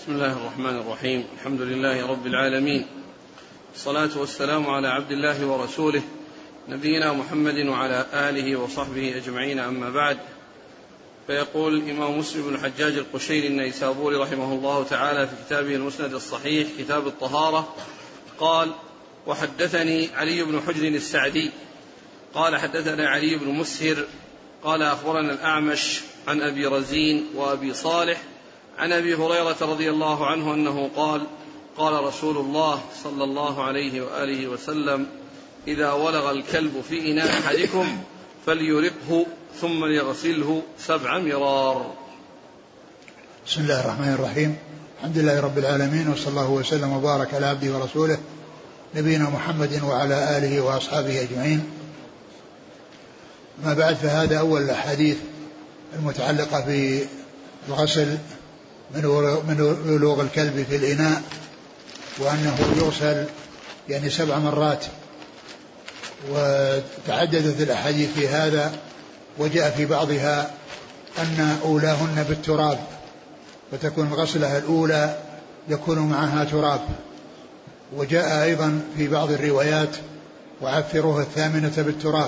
بسم الله الرحمن الرحيم. الحمد لله رب العالمين، الصلاة والسلام على عبد الله ورسوله نبينا محمد وعلى آله وصحبه أجمعين، أما بعد. فيقول الإمام مسلم بن الحجاج القشيري النيسابوري رحمه الله تعالى في كتابه المسند الصحيح كتاب الطهارة قال: وحدثني علي بن حجر السعدي قال حدثنا علي بن مسهر قال أخبرنا الأعمش عن أبي رزين وأبي صالح عن أبي هريرة رضي الله عنه أنه قال: قال رسول الله صلى الله عليه وآله وسلم: إذا ولغ الكلب في إناء أحدكم فليرقه ثم ليغسله 7 مرار. بسم الله الرحمن الرحيم. الحمد لله رب العالمين، وصلى الله وسلم وبارك على عبده ورسوله نبينا محمد وعلى آله وأصحابه أجمعين. ما بعد، فهذا أول الأحاديث المتعلقة بالغسل من ولوغ الكلب في الإناء، وأنه يغسل 7 مرات. وتعددت الأحاديث في هذا، وجاء في بعضها أن أولاهن بالتراب، فتكون غسلها الأولى يكون معها تراب. وجاء أيضا في بعض الروايات: وعفروها 8 بالتراب.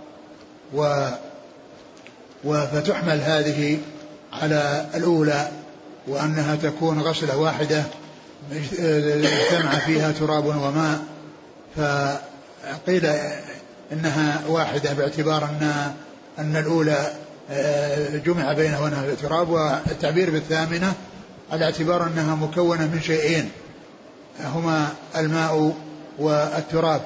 فتحمل هذه على الأولى، وأنها تكون غسلة واحدة اجتمع فيها تراب وماء، فقيل إنها واحدة باعتبار أن الأولى جمع بينها تراب، والتعبير بالثامنة على اعتبار أنها مكونة من شيئين هما الماء والتراب.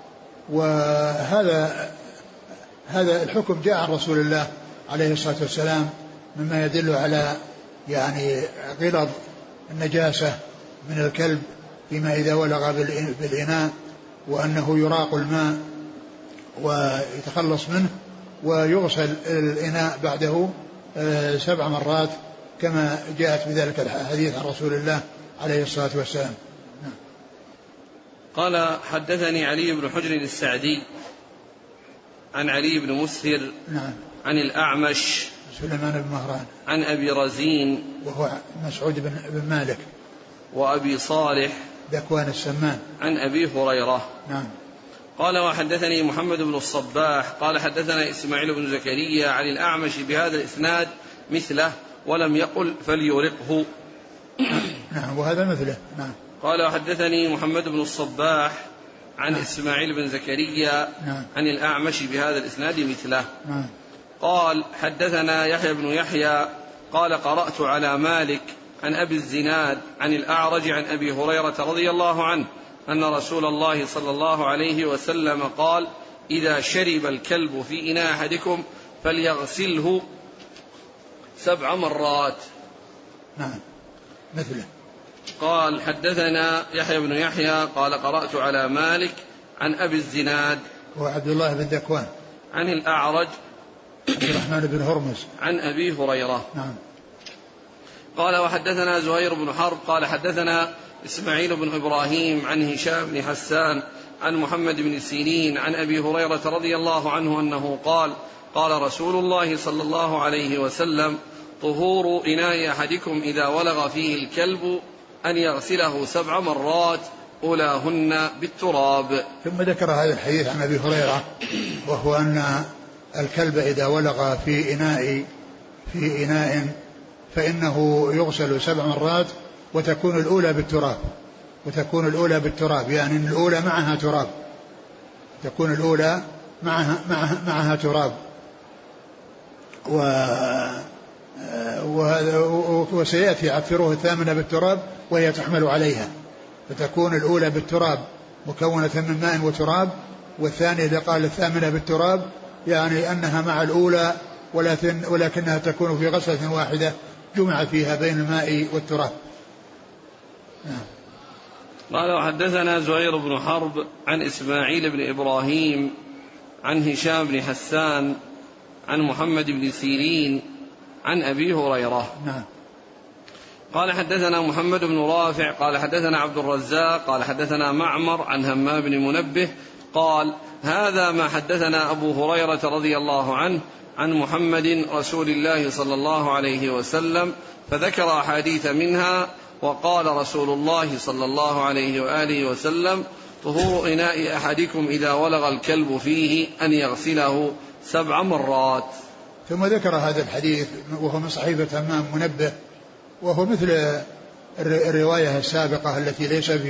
وهذا الحكم جاء عن رسول الله عليه الصلاة والسلام، مما يدل على غلظ النجاسة من الكلب فيما إذا ولغ بالإناء، وأنه يراق الماء ويتخلص منه، ويغسل الإناء بعده 7 مرات كما جاءت بذلك الحديث عن رسول الله عليه الصلاة والسلام. قال: حدثني علي بن حجر السعدي عن علي بن مسهر عن الأعمش سليمان بن مهران عن أبي رزين وهو مسعود بن مالك وأبي صالح ذكوان السمان عن أبي هريرة. قال: وحدثني محمد بن الصباح قال حدثنا إسماعيل بن زكريا عن الأعمش بهذا الإسناد مثله، ولم يقل فليرقه. وهذا مثله. قال: وحدثني محمد بن الصباح عن إسماعيل بن زكريا عن الأعمش بهذا الإسناد مثله. قال: حدثنا يحيى بن يحيى قال: قرأت على مالك عن أبي الزناد عن الأعرج عن أبي هريرة رضي الله عنه أن رسول الله صلى الله عليه وسلم قال: إذا شرب الكلب في إناء أحدكم فليغسله 7 مرات. مثله. قال: حدثنا يحيى بن يحيى قال: قرأت على مالك عن أبي الزناد وعبد الله بن ذكوان عن الأعرج عبد الرحمن بن هرمز عن أبي هريرة. قال: وحدثنا زهير بن حرب قال حدثنا إسماعيل بن إبراهيم عن هشام بن حسان عن محمد بن سيرين عن أبي هريرة رضي الله عنه أنه قال: قال رسول الله صلى الله عليه وسلم: طهور إناء أحدكم إذا ولغ فيه الكلب أن يغسله 7 مرات أولاهن بالتراب. ثم ذكر هذا الحديث عن أبي هريرة، وهو أن الكلب إذا ولغ في إناء فإنه يغسل 7 مرات، وتكون الأولى بالتراب، يعني الأولى معها تراب، تكون الأولى معها تراب. وسيأتي عفروه 8 بالتراب وهي تحمل عليها، فتكون الأولى بالتراب مكونة من ماء وتراب، والثانية إذا قال 8 بالتراب يعني أنها مع الأولى، ولكنها تكون في غسلة واحدة جمع فيها بين الماء والتراب. قال: وحدثنا زهير بن حرب عن إسماعيل بن إبراهيم عن هشام بن حسان عن محمد بن سيرين عن أبي هريرة. قال: حدثنا محمد بن رافع قال حدثنا عبد الرزاق قال حدثنا معمر عن همام بن منبه قال: هذا ما حدثنا أبو هريرة رضي الله عنه عن محمد رسول الله صلى الله عليه وسلم، فذكر أحاديث منها وقال رسول الله صلى الله عليه وآله وسلم: طهور إناء أحدكم إذا ولغ الكلب فيه أن يغسله 7 مرات. ثم ذكر هذا الحديث وهو من صحيفة همام منبه، وهو مثل الرواية السابقة التي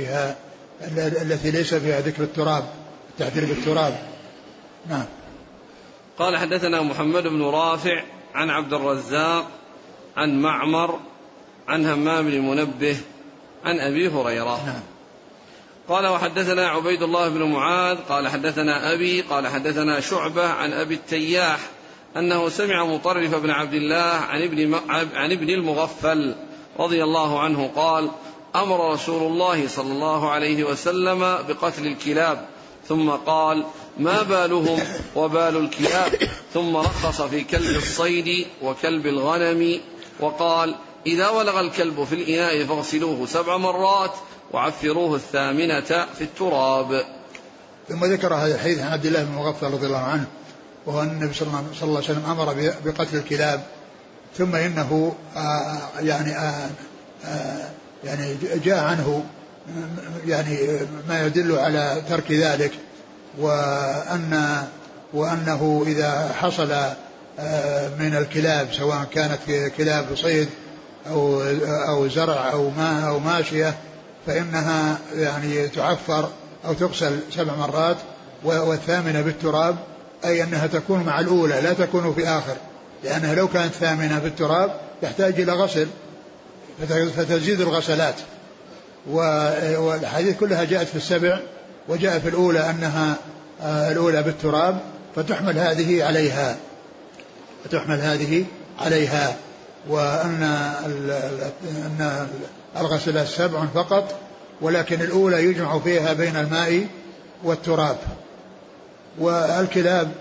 ليس فيها ذكر التراب، التحذير بالتراب. نعم. قال: حدثنا محمد بن رافع عن عبد الرزاق عن معمر عن همام بن منبه عن أبي هريرة. نعم. قال: وحدثنا عبيد الله بن معاذ قال حدثنا أبي قال حدثنا شعبة عن أبي التياح أنه سمع مطرف بن عبد الله عن ابن المغفل رضي الله عنه قال: أمر رسول الله صلى الله عليه وسلم بقتل الكلاب، ثم قال: ما بالهم وبال الكلاب، ثم رخص في كلب الصيد وكلب الغنم، وقال: إذا ولغ الكلب في الإناء فاغسلوه 7 مرات وعفروه 8 في التراب. ثم ذكر هذا الحديث عن عبد الله بن المغفل رضي الله عنه، وهو النبي صلى الله عليه وسلم أمر بقتل الكلاب، ثم إنه يعني جاء عنه يعني ما يدل على ترك ذلك، وأنه إذا حصل من الكلاب سواء كانت كلاب صيد أو زرع أو ماء أو ماشية فإنها يعني تعفر أو تغسل 7 مرات، والثامنة بالتراب، أي أنها تكون مع الأولى لا تكون في آخر، لأنها لو كانت ثامنة بالتراب تحتاج إلى غسل فتزيد الغسلات. والحديث كلها جاءت في 7، وجاء في الأولى أنها الأولى بالتراب، فتحمل هذه عليها، وأن الغسلات 7 فقط، ولكن الأولى يجمع فيها بين الماء والتراب. والكلاب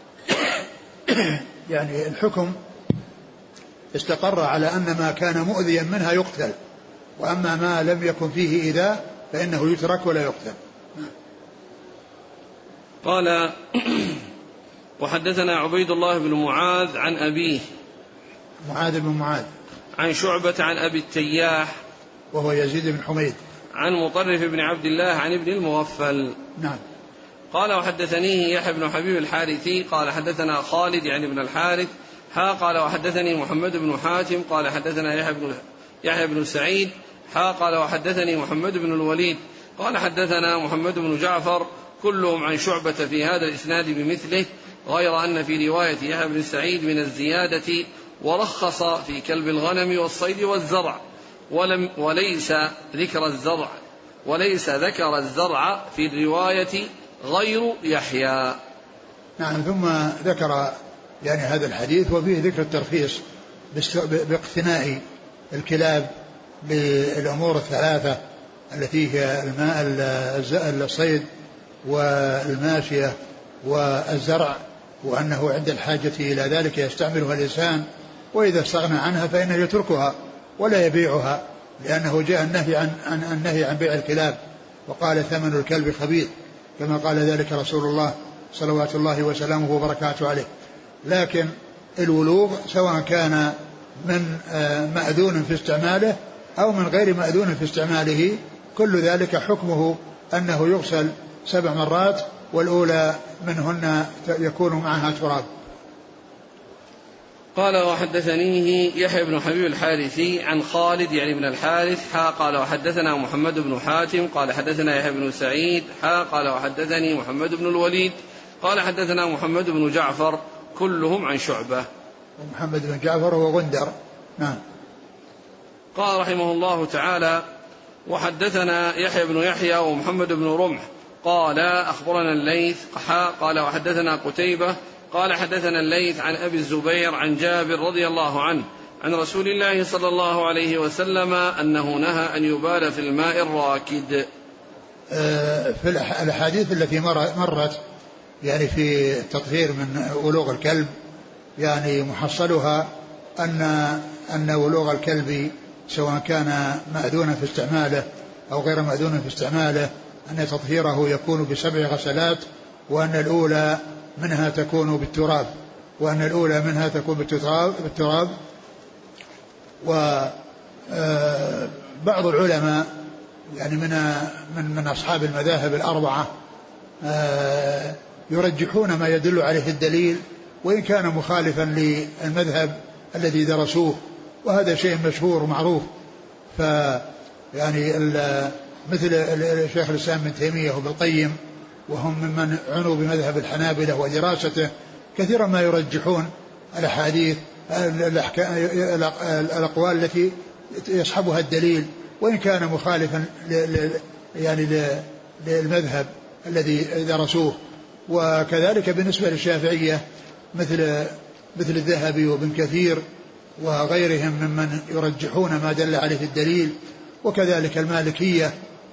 يعني الحكم استقر على أن ما كان مؤذيا منها يقتل، وأما ما لم يكن فيه إيذاء فإنه يترك ولا يقتل. قال: وحدثنا عبيد الله بن معاذ عن أبيه معاذ بن معاذ عن شعبة عن أبي التياح وهو يزيد بن حميد عن مطرف بن عبد الله عن ابن المغفل. نعم. قال: وحدثنيه يحيى بن حبيب الحارثي قال حدثنا خالد يعني بن الحارث قال: وحدثني محمد بن حاتم قال حدثنا يحيى بن سعيد قال: وحدثني محمد بن الوليد قال حدثنا محمد بن جعفر كلهم عن شعبة في هذا الإسناد بمثله، غير أن في رواية يحيى بن سعيد من الزيادة: ورخص في كلب الغنم والصيد والزرع، وليس ذكر الزرع في الرواية غير يحيى. نعم. ثم ذكر يعني هذا الحديث وفيه ذكر الترخيص باقتناء الكلاب بالأمور الثلاثة التي هي الماء، الصيد، والماشية، والزرع، وأنه عند الحاجة إلى ذلك يستعملها الإنسان، وإذا استغنى عنها فإنه يتركها ولا يبيعها، لأنه جاء النهي عن بيع الكلاب، وقال: ثمن الكلب خبيث، كما قال ذلك رسول الله صلوات الله وسلامه وبركاته عليه. لكن الولوغ سواء كان من مأذون في استعماله أو من غير مأذون في استعماله، كل ذلك حكمه أنه يغسل 7 مرات، والأولى منهن يكون معها تراب. قال: وحدثنيه يحيى بن حبيب الحارثي عن خالد يعني بن الحارث قال: وحدثنا محمد بن حاتم قال حدثنا يحيى بن سعيد قال: وحدثني محمد بن الوليد قال حدثنا محمد بن جعفر كلهم عن شعبة. ومحمد بن جعفر هو غندر. نعم. قال رحمه الله تعالى: وحدثنا يحيى بن يحيى ومحمد بن رمح قال: أخبرنا الليث قال: وحدثنا قتيبة قال: حدثنا الليث عن أبي الزبير عن جابر رضي الله عنه عن رسول الله صلى الله عليه وسلم أنه نهى أن يبال في الماء الراكد. في الأحاديث التي مرت يعني في التطهير من ولوغ الكلب، يعني محصلها أن ولوغ الكلب سواء كان مأذونا في استعماله أو غير مأذون في استعماله أن تطهيره يكون ب7 غسلات، وأن الأولى منها تكون بالتراب، بعض العلماء يعني من أصحاب المذاهب الأربعة يرجحون ما يدل عليه الدليل وإن كان مخالفا للمذهب الذي درسوه، وهذا شيء مشهور ومعروف. يعني مثل الشيخ الإسلام ابن تيمية وابن القيم، وهم ممن عنوا بمذهب الحنابلة ودراسته، كثيرا ما يرجحون الأحاديث الأقوال التي يصحبها الدليل وإن كان مخالفا يعني للمذهب الذي درسوه. وكذلك بالنسبة للشافعية مثل الذهبي وابن كثير وغيرهم ممن يرجحون ما دل عليه الدليل. وكذلك المالكية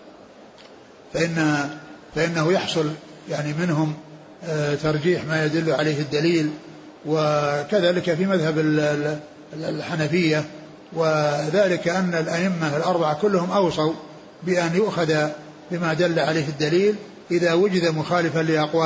فإنه يحصل يعني منهم ترجيح ما يدل عليه الدليل. وكذلك في مذهب الحنفية، وذلك أن الأئمة الأربعة كلهم أوصوا بأن يؤخذ بما دل عليه الدليل إذا وجد مخالفا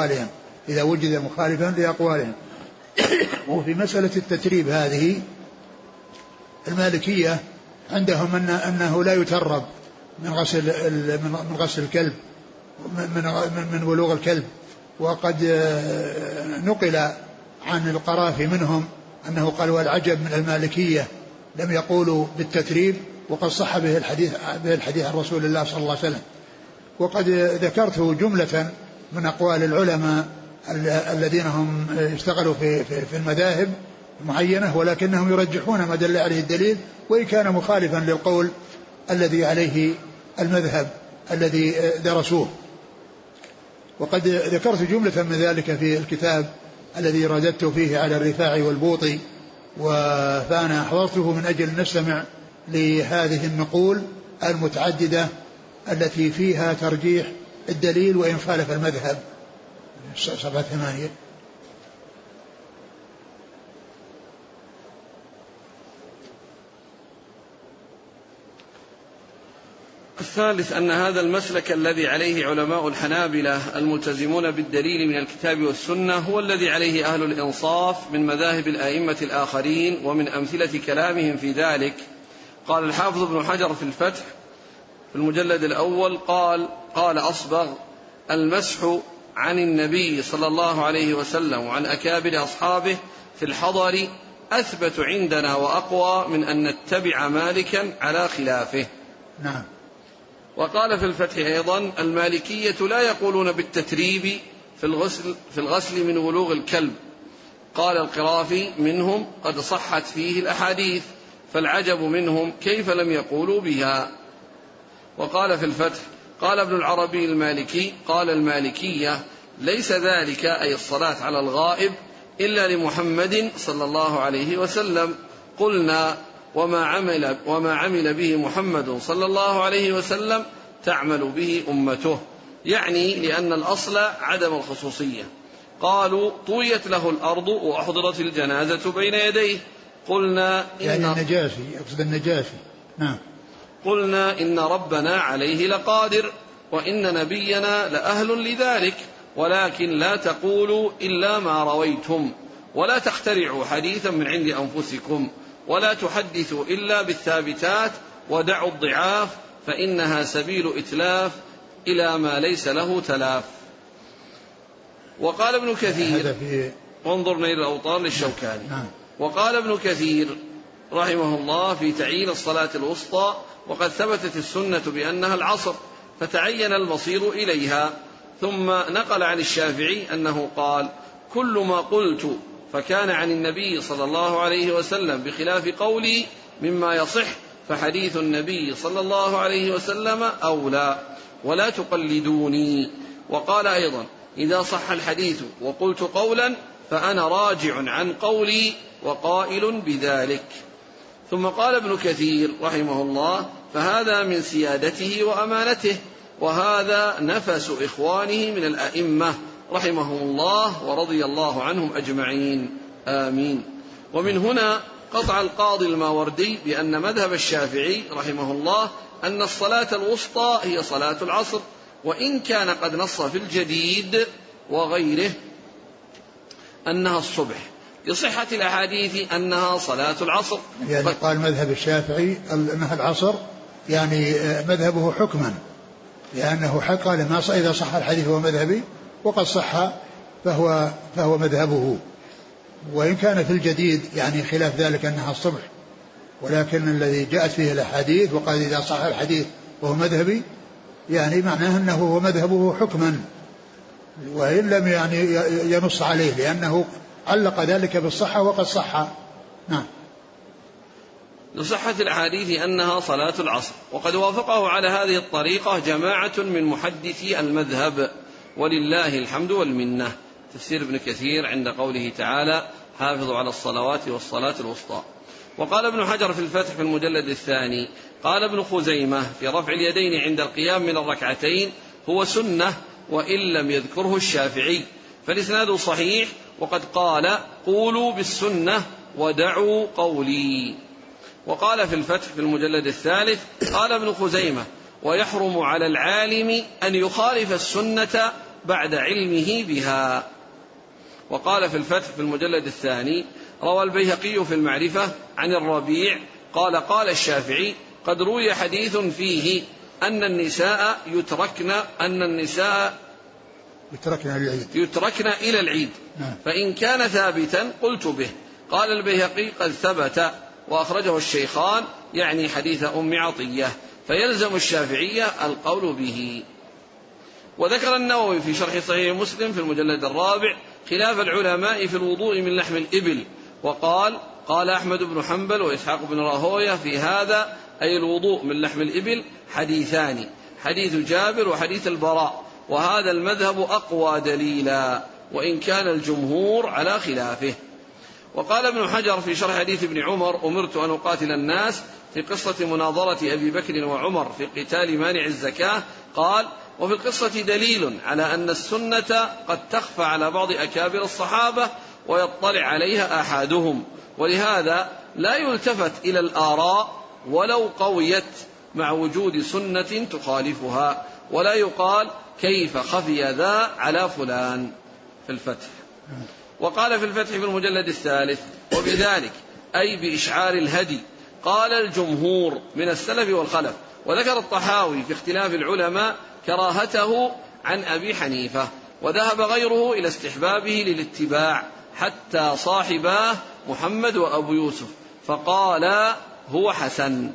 لأقوالهم. وفي مسألة التتريب هذه المالكية عندهم أنه لا يترب من غسل الكلب من بلوغ الكلب. وقد نقل عن القرافي منهم أنه قال والعجب من المالكية لم يقولوا بالتتريب وقد صح به الحديث عن رسول الله صلى الله عليه وسلم. وقد ذكرت جملة من أقوال العلماء الذين هم اشتغلوا في المذاهب معينة، ولكنهم يرجحون ما دل عليه الدليل وإن كان مخالفا للقول الذي عليه المذهب الذي درسوه. وقد ذكرت جملة من ذلك في الكتاب الذي رددت فيه على الرفاعي والبوطي، فأنا حضرته من أجل نستمع لهذه النقول المتعددة التي فيها ترجيح الدليل وإن خالف المذهب. 7-8. الثالث أن هذا المسلك الذي عليه علماء الحنابلة الملتزمون بالدليل من الكتاب والسنة هو الذي عليه أهل الإنصاف من مذاهب الآئمة الآخرين، ومن أمثلة كلامهم في ذلك قال الحافظ ابن حجر في الفتح في المجلد الأول قال أصبغ: المسح عن النبي صلى الله عليه وسلم وعن أكابر أصحابه في الحضر أثبت عندنا وأقوى من أن نتبع مالكا على خلافه. نعم. وقال في الفتح أيضا: المالكية لا يقولون بالتتريب في الغسل من ولوغ الكلب. قال القرافي: منهم قد صحت فيه الأحاديث، فالعجب منهم كيف لم يقولوا بها. وقال في الفتح: قال ابن العربي المالكي: قال المالكية ليس ذلك أي الصلاة على الغائب إلا لمحمد صلى الله عليه وسلم. قلنا: وما عمل به محمد صلى الله عليه وسلم تعمل به أمته، يعني لأن الأصل عدم الخصوصية. قالوا: طويت له الأرض وأحضرت الجنازة بين يديه. قلنا: يعني النجاشي، يقصد النجاشي. نعم. قلنا: إن ربنا عليه لقادر، وإن نبينا لأهل لذلك، ولكن لا تقولوا إلا ما رويتم، ولا تخترعوا حديثا من عند أنفسكم، ولا تحدثوا إلا بالثابتات، ودعوا الضعاف فإنها سبيل إتلاف إلى ما ليس له تلاف. وقال ابن كثير: انظرنا إلى الأوطان للشوكاني. وقال ابن كثير رحمه الله في تعيين الصلاة الوسطى: وقد ثبتت السنة بأنها العصر، فتعين المصير إليها. ثم نقل عن الشافعي أنه قال: كل ما قلت فكان عن النبي صلى الله عليه وسلم بخلاف قولي مما يصح، فحديث النبي صلى الله عليه وسلم أولى، ولا تقلدوني. وقال أيضا: إذا صح الحديث وقلت قولا فأنا راجع عن قولي وقائل بذلك. ثم قال ابن كثير رحمه الله: فهذا من سيادته وأمانته، وهذا نفس إخوانه من الأئمة رحمهم الله ورضي الله عنهم أجمعين، آمين. ومن هنا قطع القاضي الماوردي بأن مذهب الشافعي رحمه الله أن الصلاة الوسطى هي صلاة العصر، وإن كان قد نص في الجديد وغيره أنها الصبح، لصحة الأحاديث أنها صلاة العصر. يعني قال مذهب الشافعي أنها العصر يعني مذهبه حكما، لأنه قال ما إذا صح الحديث هو مذهبي، وقد صح فهو مذهبه. وإن كان في الجديد يعني خلاف ذلك أنها الصبح، ولكن الذي جاءت فيه الأحاديث وقال إذا صح الحديث وهو مذهبي يعني معناه أنه هو مذهبه حكما، وإن لم يعني ينص عليه، لأنه علق ذلك بالصحة وقد صح. نعم. لصحة الأحاديث أنها صلاة العصر، وقد وافقه على هذه الطريقة جماعة من محدثي المذهب ولله الحمد والمنة. تفسير ابن كثير عند قوله تعالى حافظوا على الصلوات والصلاة الوسطى. وقال ابن حجر في الفتح في المجلد الثاني قال ابن خزيمة في رفع اليدين عند القيام من الركعتين هو سنة وإن لم يذكره الشافعي، فالإسناد صحيح، وقد قال قولوا بالسنة ودعوا قولي. وقال في الفتح في المجلد الثالث قال ابن خزيمة ويحرم على العالم أن يخالف السنة بعد علمه بها. وقال في الفتح في المجلد الثاني روى البيهقي في المعرفة عن الربيع قال قال الشافعي قد روي حديث فيه أن النساء يتركن إلى العيد، فإن كان ثابتا قلت به. قال البيهقي قد ثبت وأخرجه الشيخان يعني حديث أم عطية، فيلزم الشافعية القول به. وذكر النووي في شرح صحيح مسلم في المجلد الرابع خلاف العلماء في الوضوء من لحم الإبل، وقال قال أحمد بن حنبل وإسحاق بن راهوية في هذا أي الوضوء من لحم الإبل حديثان، حديث جابر وحديث البراء، وهذا المذهب أقوى دليلا وإن كان الجمهور على خلافه. وقال ابن حجر في شرح حديث ابن عمر أمرت أن أقاتل الناس في قصة مناظرة أبي بكر وعمر في قتال مانع الزكاة، قال وفي القصة دليل على أن السنة قد تخفى على بعض أكابر الصحابة ويطلع عليها أحدهم، ولهذا لا يلتفت إلى الآراء ولو قويت مع وجود سنة تخالفها، ولا يقال كيف خفي ذا على فلان في الفتح. وقال في الفتح في المجلد الثالث وبذلك أي بإشعار الهدي قال الجمهور من السلف والخلف. وذكر الطحاوي في اختلاف العلماء كراهته عن أبي حنيفة، وذهب غيره إلى استحبابه للاتباع حتى صاحباه محمد وأبو يوسف فقال هو حسن.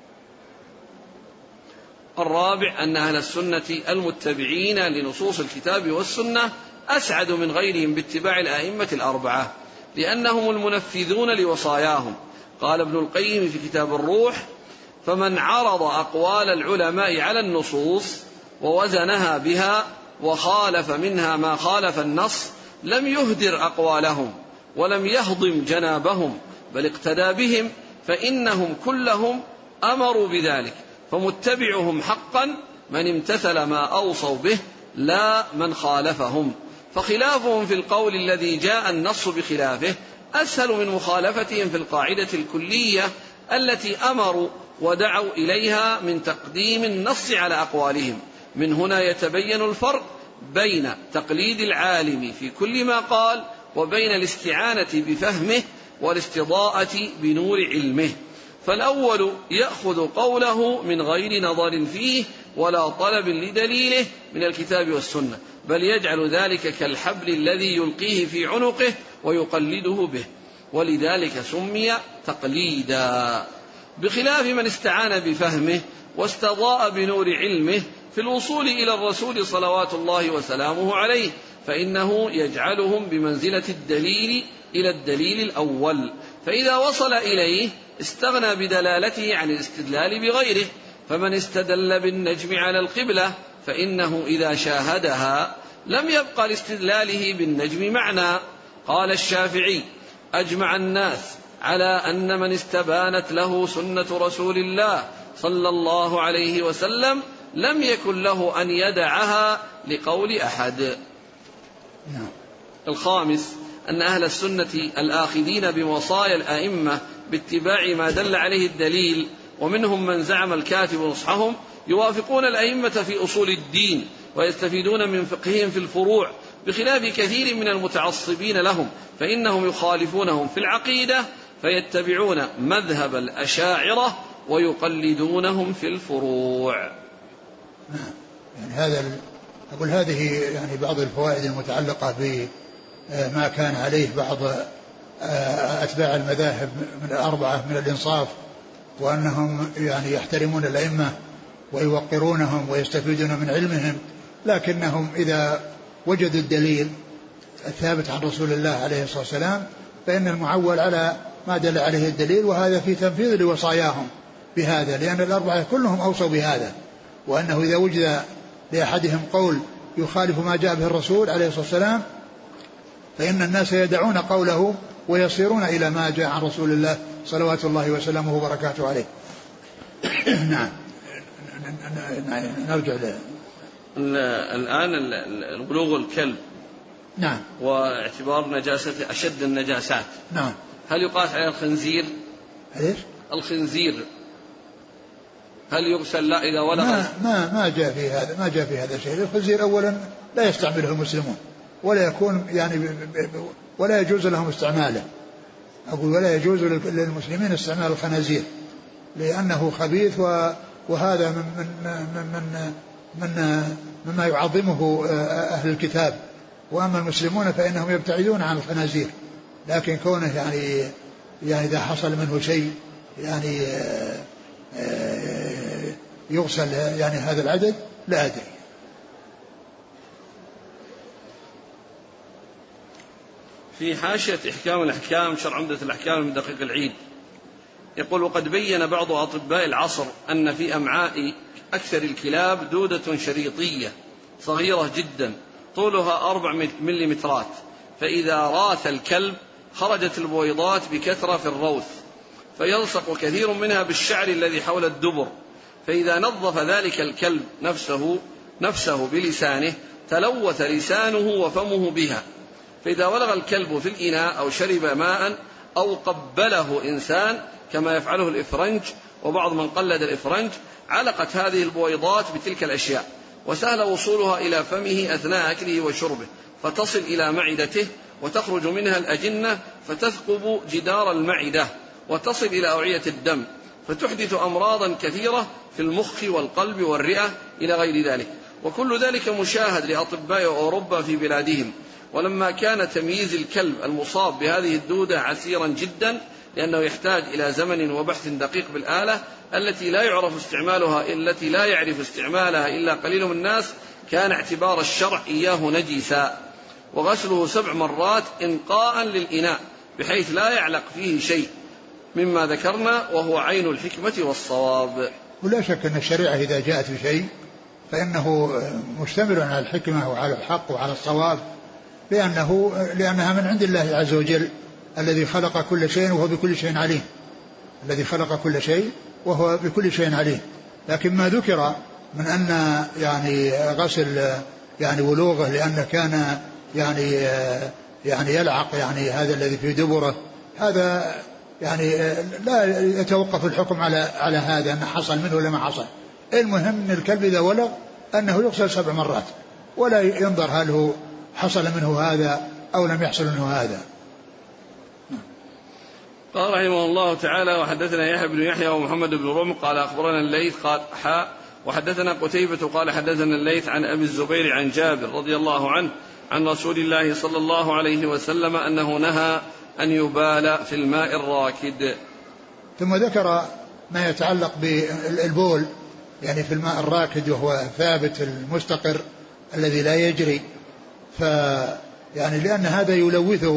الرابع أن أهل السنة المتبعين لنصوص الكتاب والسنة أسعد من غيرهم باتباع الآئمة الأربعة، لأنهم المنفذون لوصاياهم. قال ابن القيم في كتاب الروح فمن عرض أقوال العلماء على النصوص ووزنها بها وخالف منها ما خالف النص لم يهدر أقوالهم ولم يهضم جنابهم، بل اقتدى بهم، فإنهم كلهم أمروا بذلك، فمتبعهم حقا من امتثل ما أوصوا به لا من خالفهم، فخلافهم في القول الذي جاء النص بخلافه أسهل من مخالفتهم في القاعدة الكلية التي أمروا ودعوا إليها من تقديم النص على أقوالهم. من هنا يتبين الفرق بين تقليد العالم في كل ما قال وبين الاستعانة بفهمه والاستضاءة بنور علمه، فالأول يأخذ قوله من غير نظر فيه ولا طلب لدليله من الكتاب والسنة، بل يجعل ذلك كالحبل الذي يلقيه في عنقه ويقلده به، ولذلك سمي تقليدا، بخلاف من استعان بفهمه واستضاء بنور علمه في الوصول إلى الرسول صلوات الله وسلامه عليه، فإنه يجعلهم بمنزلة الدليل إلى الدليل الأول، فإذا وصل إليه استغنى بدلالته عن الاستدلال بغيره. فمن استدل بالنجم على القبلة فإنه إذا شاهدها لم يبقى لاستدلاله بالنجم معنى. قال الشافعي أجمع الناس على أن من استبانت له سنة رسول الله صلى الله عليه وسلم لم يكن له أن يدعها لقول أحد. الخامس أن أهل السنة الآخذين بوصايا الأئمة باتباع ما دل عليه الدليل، ومنهم من زعم الكاتب نصحهم، يوافقون الأئمة في أصول الدين ويستفيدون من فقههم في الفروع، بخلاف كثير من المتعصبين لهم فإنهم يخالفونهم في العقيدة فيتبعون مذهب الأشاعرة ويقلدونهم في الفروع. يعني أقول هذه يعني بعض الفوائد المتعلقة بما كان عليه بعض أتباع المذاهب من الأربعة من الإنصاف، وأنهم يعني يحترمون الأئمة ويوقرونهم ويستفيدون من علمهم، لكنهم إذا وجدوا الدليل الثابت عن رسول الله عليه الصلاة والسلام فإن المعول على ما دل عليه الدليل، وهذا في تنفيذ لوصاياهم بهذا، لأن الأربعة كلهم أوصوا بهذا، وأنه إذا وجد لأحدهم قول يخالف ما جاء به الرسول عليه الصلاة والسلام فإن الناس يدعون قوله ويصيرون إلى ما جاء عن رسول الله صلوات الله وسلامه وبركاته عليه. نعم. نرجع الآن البلوغ الكلب. نعم. واعتبار نجاسته أشد النجاسات. نعم. هل يقاس على الخنزير؟ ليش؟ الخنزير هل يغسل لا إذا ولغ؟ ما جاء في هذا، ما جاء في هذا شيء. الخنزير أولا لا يستعمله المسلمون، ولا يكون يعني ولا يجوز لهم استعماله. أقول ولا يجوز للمسلمين استعمال الخنازير لأنه خبيث، وهذا مما يعظمه أهل الكتاب، وأما المسلمون فإنهم يبتعدون عن الخنازير، لكن كونه يعني إذا حصل منه شيء يعني يغسل يعني هذا العدد لا أدري. في حاشية إحكام الأحكام شرح عمدة الأحكام من دقيق العيد يقول: وقد بين بعض أطباء العصر أن في أمعاء أكثر الكلاب دودة شريطية صغيرة جدا طولها 4 مليمترات، فإذا راث الكلب خرجت البويضات بكثرة في الروث، فيلصق كثير منها بالشعر الذي حول الدبر، فإذا نظف ذلك الكلب نفسه بلسانه تلوث لسانه وفمه بها، فإذا ولغ الكلب في الإناء أو شرب ماء أو قبله إنسان كما يفعله الإفرنج وبعض من قلد الإفرنج علقت هذه البويضات بتلك الأشياء، وسهل وصولها إلى فمه أثناء أكله وشربه، فتصل إلى معدته وتخرج منها الأجنة فتثقب جدار المعدة وتصل إلى أوعية الدم، فتحدث أمراضا كثيرة في المخ والقلب والرئة إلى غير ذلك، وكل ذلك مشاهد لأطباء أوروبا في بلادهم. ولما كان تمييز الكلب المصاب بهذه الدودة عسيرا جدا لأنه يحتاج إلى زمن وبحث دقيق بالآلة التي لا يعرف استعمالها إلا قليل من الناس، كان اعتبار الشرع إياه نجسا، وغسله 7 مرات إنقاء للإناء بحيث لا يعلق فيه شيء مما ذكرنا، وهو عين الحكمة والصواب. ولا شك أن الشريعة إذا جاءت بشيء فإنه مشتمل على الحكمة وعلى الحق وعلى الصواب، لأنها من عند الله عز وجل الذي خلق كل شيء وهو بكل شيء عليم، الذي خلق كل شيء وهو بكل شيء عليم. لكن ما ذكر من أن يعني غسل يعني ولوغه لأنه كان يعني يلعق يعني هذا الذي في دبره، هذا يعني لا يتوقف الحكم على هذا أن حصل منه ولا ما حصل. المهم أن الكلب إذا ولغ أنه يغسل 7 مرات، ولا ينظر هل هو حصل منه هذا أو لم يحصل منه هذا. قال رحمه الله تعالى: وحدثنا يحيى بن يحيى ومحمد بن رمح قال أخبرنا الليث قال وحدثنا قتيبة قال حدثنا الليث عن أبي الزبير عن جابر رضي الله عنه عن رسول الله صلى الله عليه وسلم أنه نهى أن يبال في الماء الراكد. ثم ذكر ما يتعلق بالبول يعني في الماء الراكد، وهو ثابت المستقر الذي لا يجري، يعني لأن هذا يلوثه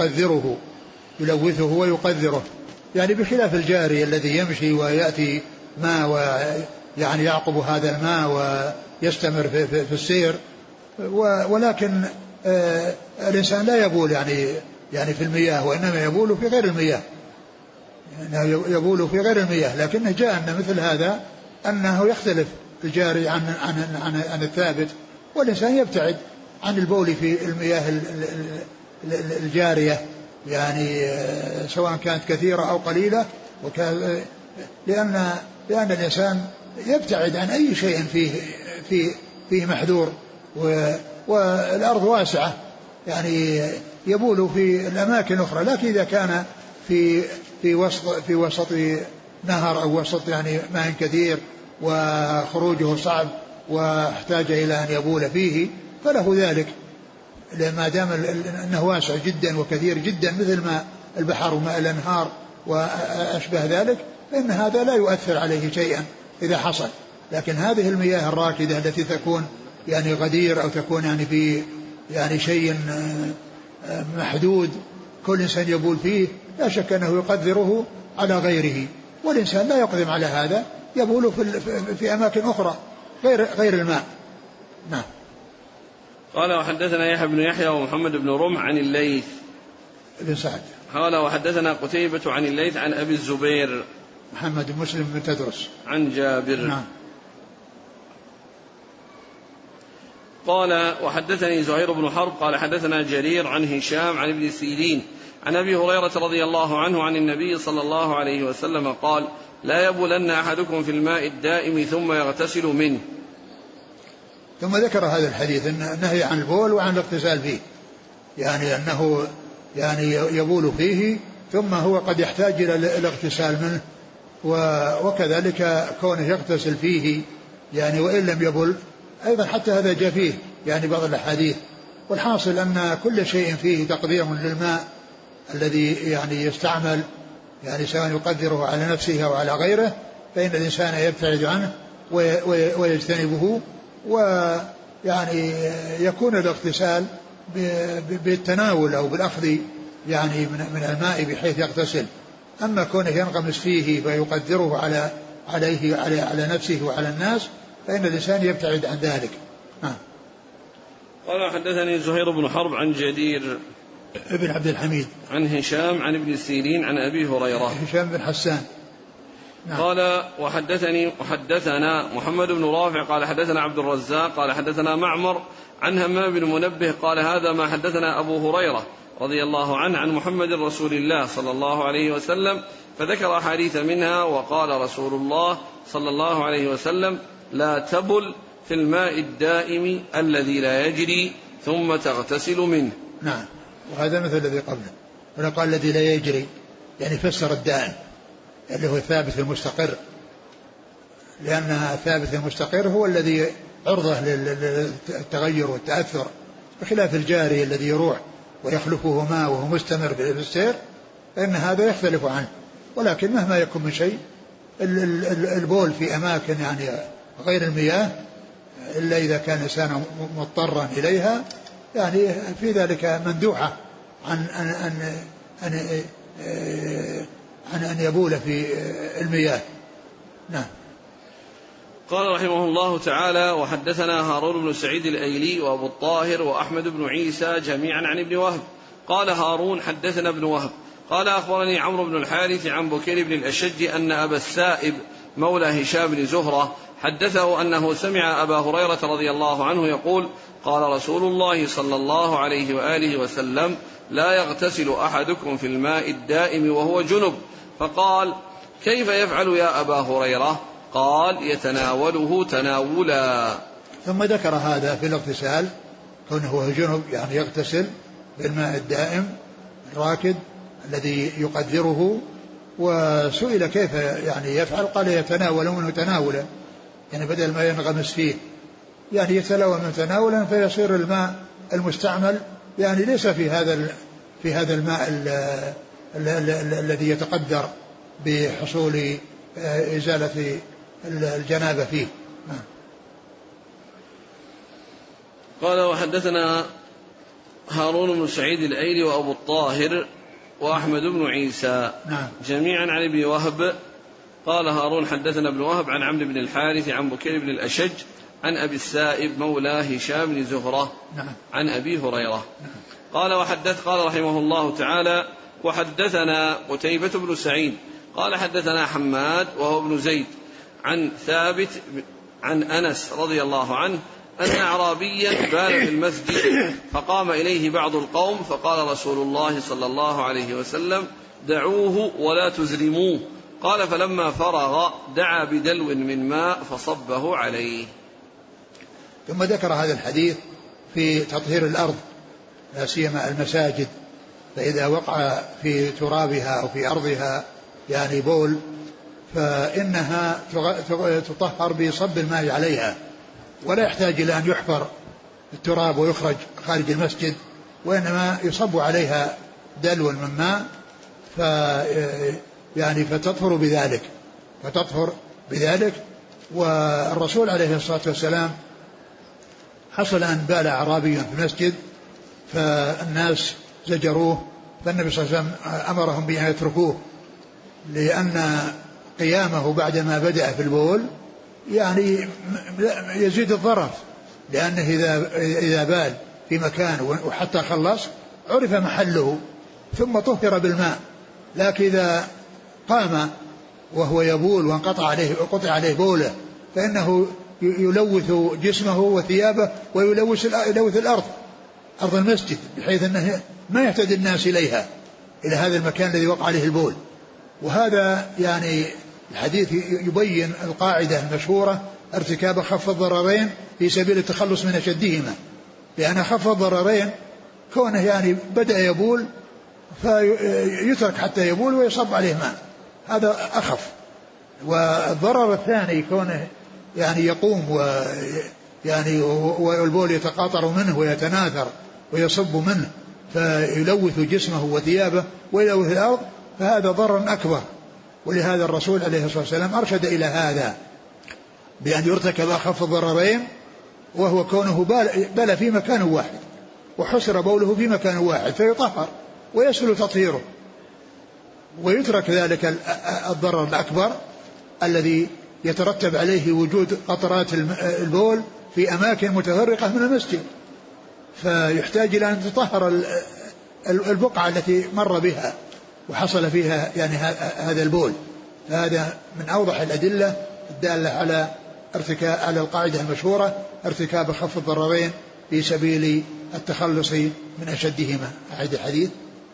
ويقذره يعني بخلاف الجاري الذي يمشي ويأتي ماء ويعني يعقب هذا الماء ويستمر في السير، ولكن الإنسان لا يبول يعني في المياه، وإنما يبول في غير المياه، يبول في غير المياه. لكنه جاء أن مثل هذا أنه يختلف الجاري عن الثابت، والإنسان يبتعد عن البول في المياه الجارية يعني سواء كانت كثيرة أو قليلة، لأن الإنسان يبتعد عن أي شيء فيه محذور، والأرض واسعة يعني يبول في الأماكن الأخرى، لكن إذا كان في وسط نهر أو وسط يعني ماء كثير وخروجه صعب واحتاج إلى أن يبول فيه فله ذلك، ما دام أنه واسع جدا وكثير جدا مثل ما البحر وماء الأنهار وأشبه ذلك، فإن هذا لا يؤثر عليه شيئا إذا حصل. لكن هذه المياه الراكدة التي تكون يعني غدير أو تكون يعني في يعني شيء محدود كل إنسان يبول فيه، لا شك أنه يقدره على غيره، والإنسان لا يقدم على هذا، يبول في أماكن أخرى غير الماء. نعم. قال وحدثنا يحيى بن يحيى ومحمد بن رمح عن الليث بن سعد. قال وحدثنا قتيبة عن الليث عن أبي الزبير محمد بن مسلم بن تدرس عن جابر. نعم. قال وحدثني زهير بن حرب قال حدثنا جرير عن هشام عن ابن سيرين عن أبي هريرة رضي الله عنه عن النبي صلى الله عليه وسلم قال لا يبولن أحدكم في الماء الدائم ثم يغتسل منه. ثم ذكر هذا الحديث النهي عن البول وعن الاغتسال فيه، يعني أنه يعني يبول فيه ثم هو قد يحتاج إلى الاغتسال منه، وكذلك كونه يغتسل فيه يعني وإن لم يبل أيضا حتى هذا جاء فيه يعني بعض الأحاديث. والحاصل أن كل شيء فيه تقدير للماء الذي يعني يستعمل يعني سواء يقدره على نفسه أو على غيره، فإن الإنسان يبتعد عنه ويجتنبه، ويعني يكون الاغتسال بالتناول أو بالأخذ يعني من الماء بحيث يغتسل. أما كونه ينغمس فيه فيقدره على نفسه وعلى الناس فإن الإنسان يبتعد عن ذلك. قال حدثني زهير بن حرب عن جدير ابن عبد الحميد عن هشام عن ابن سيرين عن أبي هريرة هشام بن حسان. نعم. قال وحدثنا محمد بن رافع قال حدثنا عبد الرزاق قال حدثنا معمر عن همام بن منبه قال هذا ما حدثنا أبو هريرة رضي الله عنه عن محمد رسول الله صلى الله عليه وسلم، فذكر أحاديث منها وقال رسول الله صلى الله عليه وسلم لا تبل في الماء الدائم الذي لا يجري ثم تغتسل منه. نعم. وهذا مثل الذي قبله، هنا قال الذي لا يجري يعني فسر الدائم اللي هو ثابت المستقر، لأن ثابت المستقر هو الذي عرضة للتغير والتأثر، بخلاف الجاري الذي يروح ويخلفه ماء وهو مستمر بالسير فإن هذا يختلف عنه. ولكن مهما يكون من شيء البول في أماكن يعني غير المياه إلا إذا كان إنسان مضطرا إليها يعني في ذلك مندوحة عن أن يبول في المياه. نعم. قال رحمه الله تعالى وحدثنا هارون بن سعيد الأيلي وأبو الطاهر وأحمد بن عيسى جميعا عن ابن وهب. قال هارون حدثنا ابن وهب قال أخبرني عمرو بن الحارث عن بكير بن الأشج أن أبا السائب مولى هشام بن زهرة حدثه أنه سمع أبا هريرة رضي الله عنه يقول قال رسول الله صلى الله عليه وآله وسلم لا يغتسل أحدكم في الماء الدائم وهو جنب، فقال كيف يفعل يا أبا هريرة؟ قال يتناوله تناولا. ثم ذكر هذا في الاغتسال كونه هو جنب يعني يغتسل بالماء الدائم الراكد الذي يقدره، وسئل كيف يعني يفعل قال يتناول منه تناولا يعني بدل ما ينغمس فيه يعني يتناول منه تناولا فيصير الماء المستعمل يعني ليس في هذا الماء الذي يتقدر بحصول إزالة الجنابة فيه. قال وحدثنا هارون بن سعيد الأيلي وأبو الطاهر وأحمد بن عيسى جميعا عن ابن وهب. قال هارون حدثنا ابن وهب عن عمرو بن الحارث عن بكير بن الأشج عن أبي السائب مولى هشام بن زهرة عن أبي هريرة. قال قال رحمه الله تعالى وحدثنا قتيبة بن سعيد قال حدثنا حماد وهو ابن زيد عن ثابت عن أنس رضي الله عنه أن أعرابيا بال في المسجد فقام إليه بعض القوم فقال رسول الله صلى الله عليه وسلم دعوه ولا تزرموه. قال فلما فرغ دعا بدلو من ماء فصبه عليه. ثم ذكر هذا الحديث في تطهير الأرض لا سيما المساجد، فإذا وقع في ترابها أو في أرضها يعني بول فإنها تطهر بصب الماء عليها، ولا يحتاج إلى أن يحفر التراب ويخرج خارج المسجد، وإنما يصب عليها دلو من ماء فتطهر بذلك. والرسول عليه الصلاة والسلام حصل أن بال أعرابي في المسجد فالناس زجروه، فالنبي صلى الله عليه وسلم أمرهم بأن يتركوه، لأن قيامه بعدما بدأ في البول يعني يزيد الضرر، لأنه إذا بال في مكان وحتى خلص عرف محله ثم طهر بالماء، لكن إذا قام وهو يبول وانقطع عليه بوله فإنه يلوث جسمه وثيابه ويلوث الأرض، أرض المسجد، بحيث أنه ما يهتدي الناس إلى هذا المكان الذي وقع عليه البول. وهذا يعني الحديث يبين القاعدة المشهورة ارتكاب أخف الضررين في سبيل التخلص من أشدهما، لأن أخف الضررين كونه يعني بدأ يبول فيترك حتى يبول ويصب عليه ماء، هذا أخف. والضرر الثاني كونه يعني يقوم والبول يتقاطر منه ويتناثر ويصب منه فيلوث جسمه وثيابه ويلوث الأرض، فهذا ضرر أكبر. ولهذا الرسول عليه الصلاة والسلام أرشد إلى هذا بأن يرتكب أخف الضررين، وهو كونه بال في مكان واحد وحصر بوله في مكان واحد فيطهر ويسهل تطهيره، ويترك ذلك الضرر الأكبر الذي يترتب عليه وجود قطرات البول في أماكن متفرقة من المسجد، فيحتاج إلى أن تطهر البقعة التي مر بها وحصل فيها يعني هذا البول. هذا من أوضح الأدلة الدالة على القاعدة المشهورة ارتكاب أخف الضررين في سبيل التخلص من أشدهما. أعيد الحديث.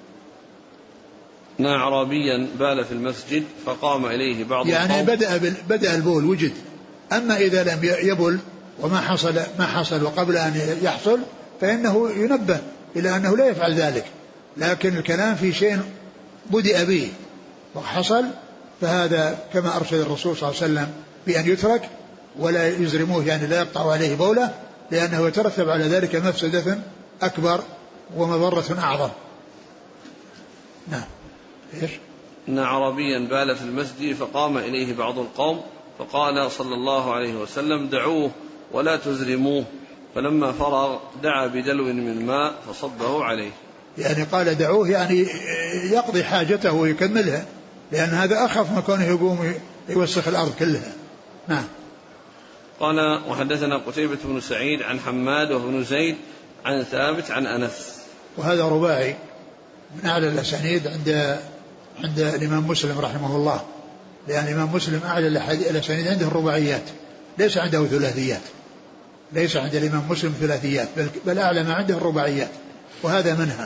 أن أعرابيا بال في المسجد فقام إليه بعض يعني بدأ البول وجد، أما إذا لم يبل وما حصل وقبل أن يحصل فإنه ينبه إلى أنه لا يفعل ذلك، لكن الكلام في شيء بدأ به وحصل، فهذا كما أرشد الرسول صلى الله عليه وسلم بأن يترك ولا يزرموه، يعني لا يقطعوا عليه بوله، لأنه يترتب على ذلك مفسدة أكبر ومضرة أعظم. نعم. إيش؟ أن أعرابيا بال في المسجد فقام إليه بعض القوم فقال صلى الله عليه وسلم دعوه ولا تزرموه، فلما فرغ دعا بدلو من ماء فصبه عليه. يعني قال دعوه يعني يقضي حاجته ويكملها، لأن هذا أخف ما كونه يقوم يوسخ الأرض كلها. نعم. قال وحدثنا قتيبة بن سعيد عن حماد وابن زيد عن ثابت عن أنس. وهذا رباعي من أعلى الأسانيد عند الإمام مسلم رحمه الله، لأن الإمام مسلم أعلى الأسانيد عنده الرباعيات، ليس عنده ثلاثيات، ليس عند الإمام مسلم ثلاثيات، بل أعلى ما عنده الرباعيات، وهذا منها،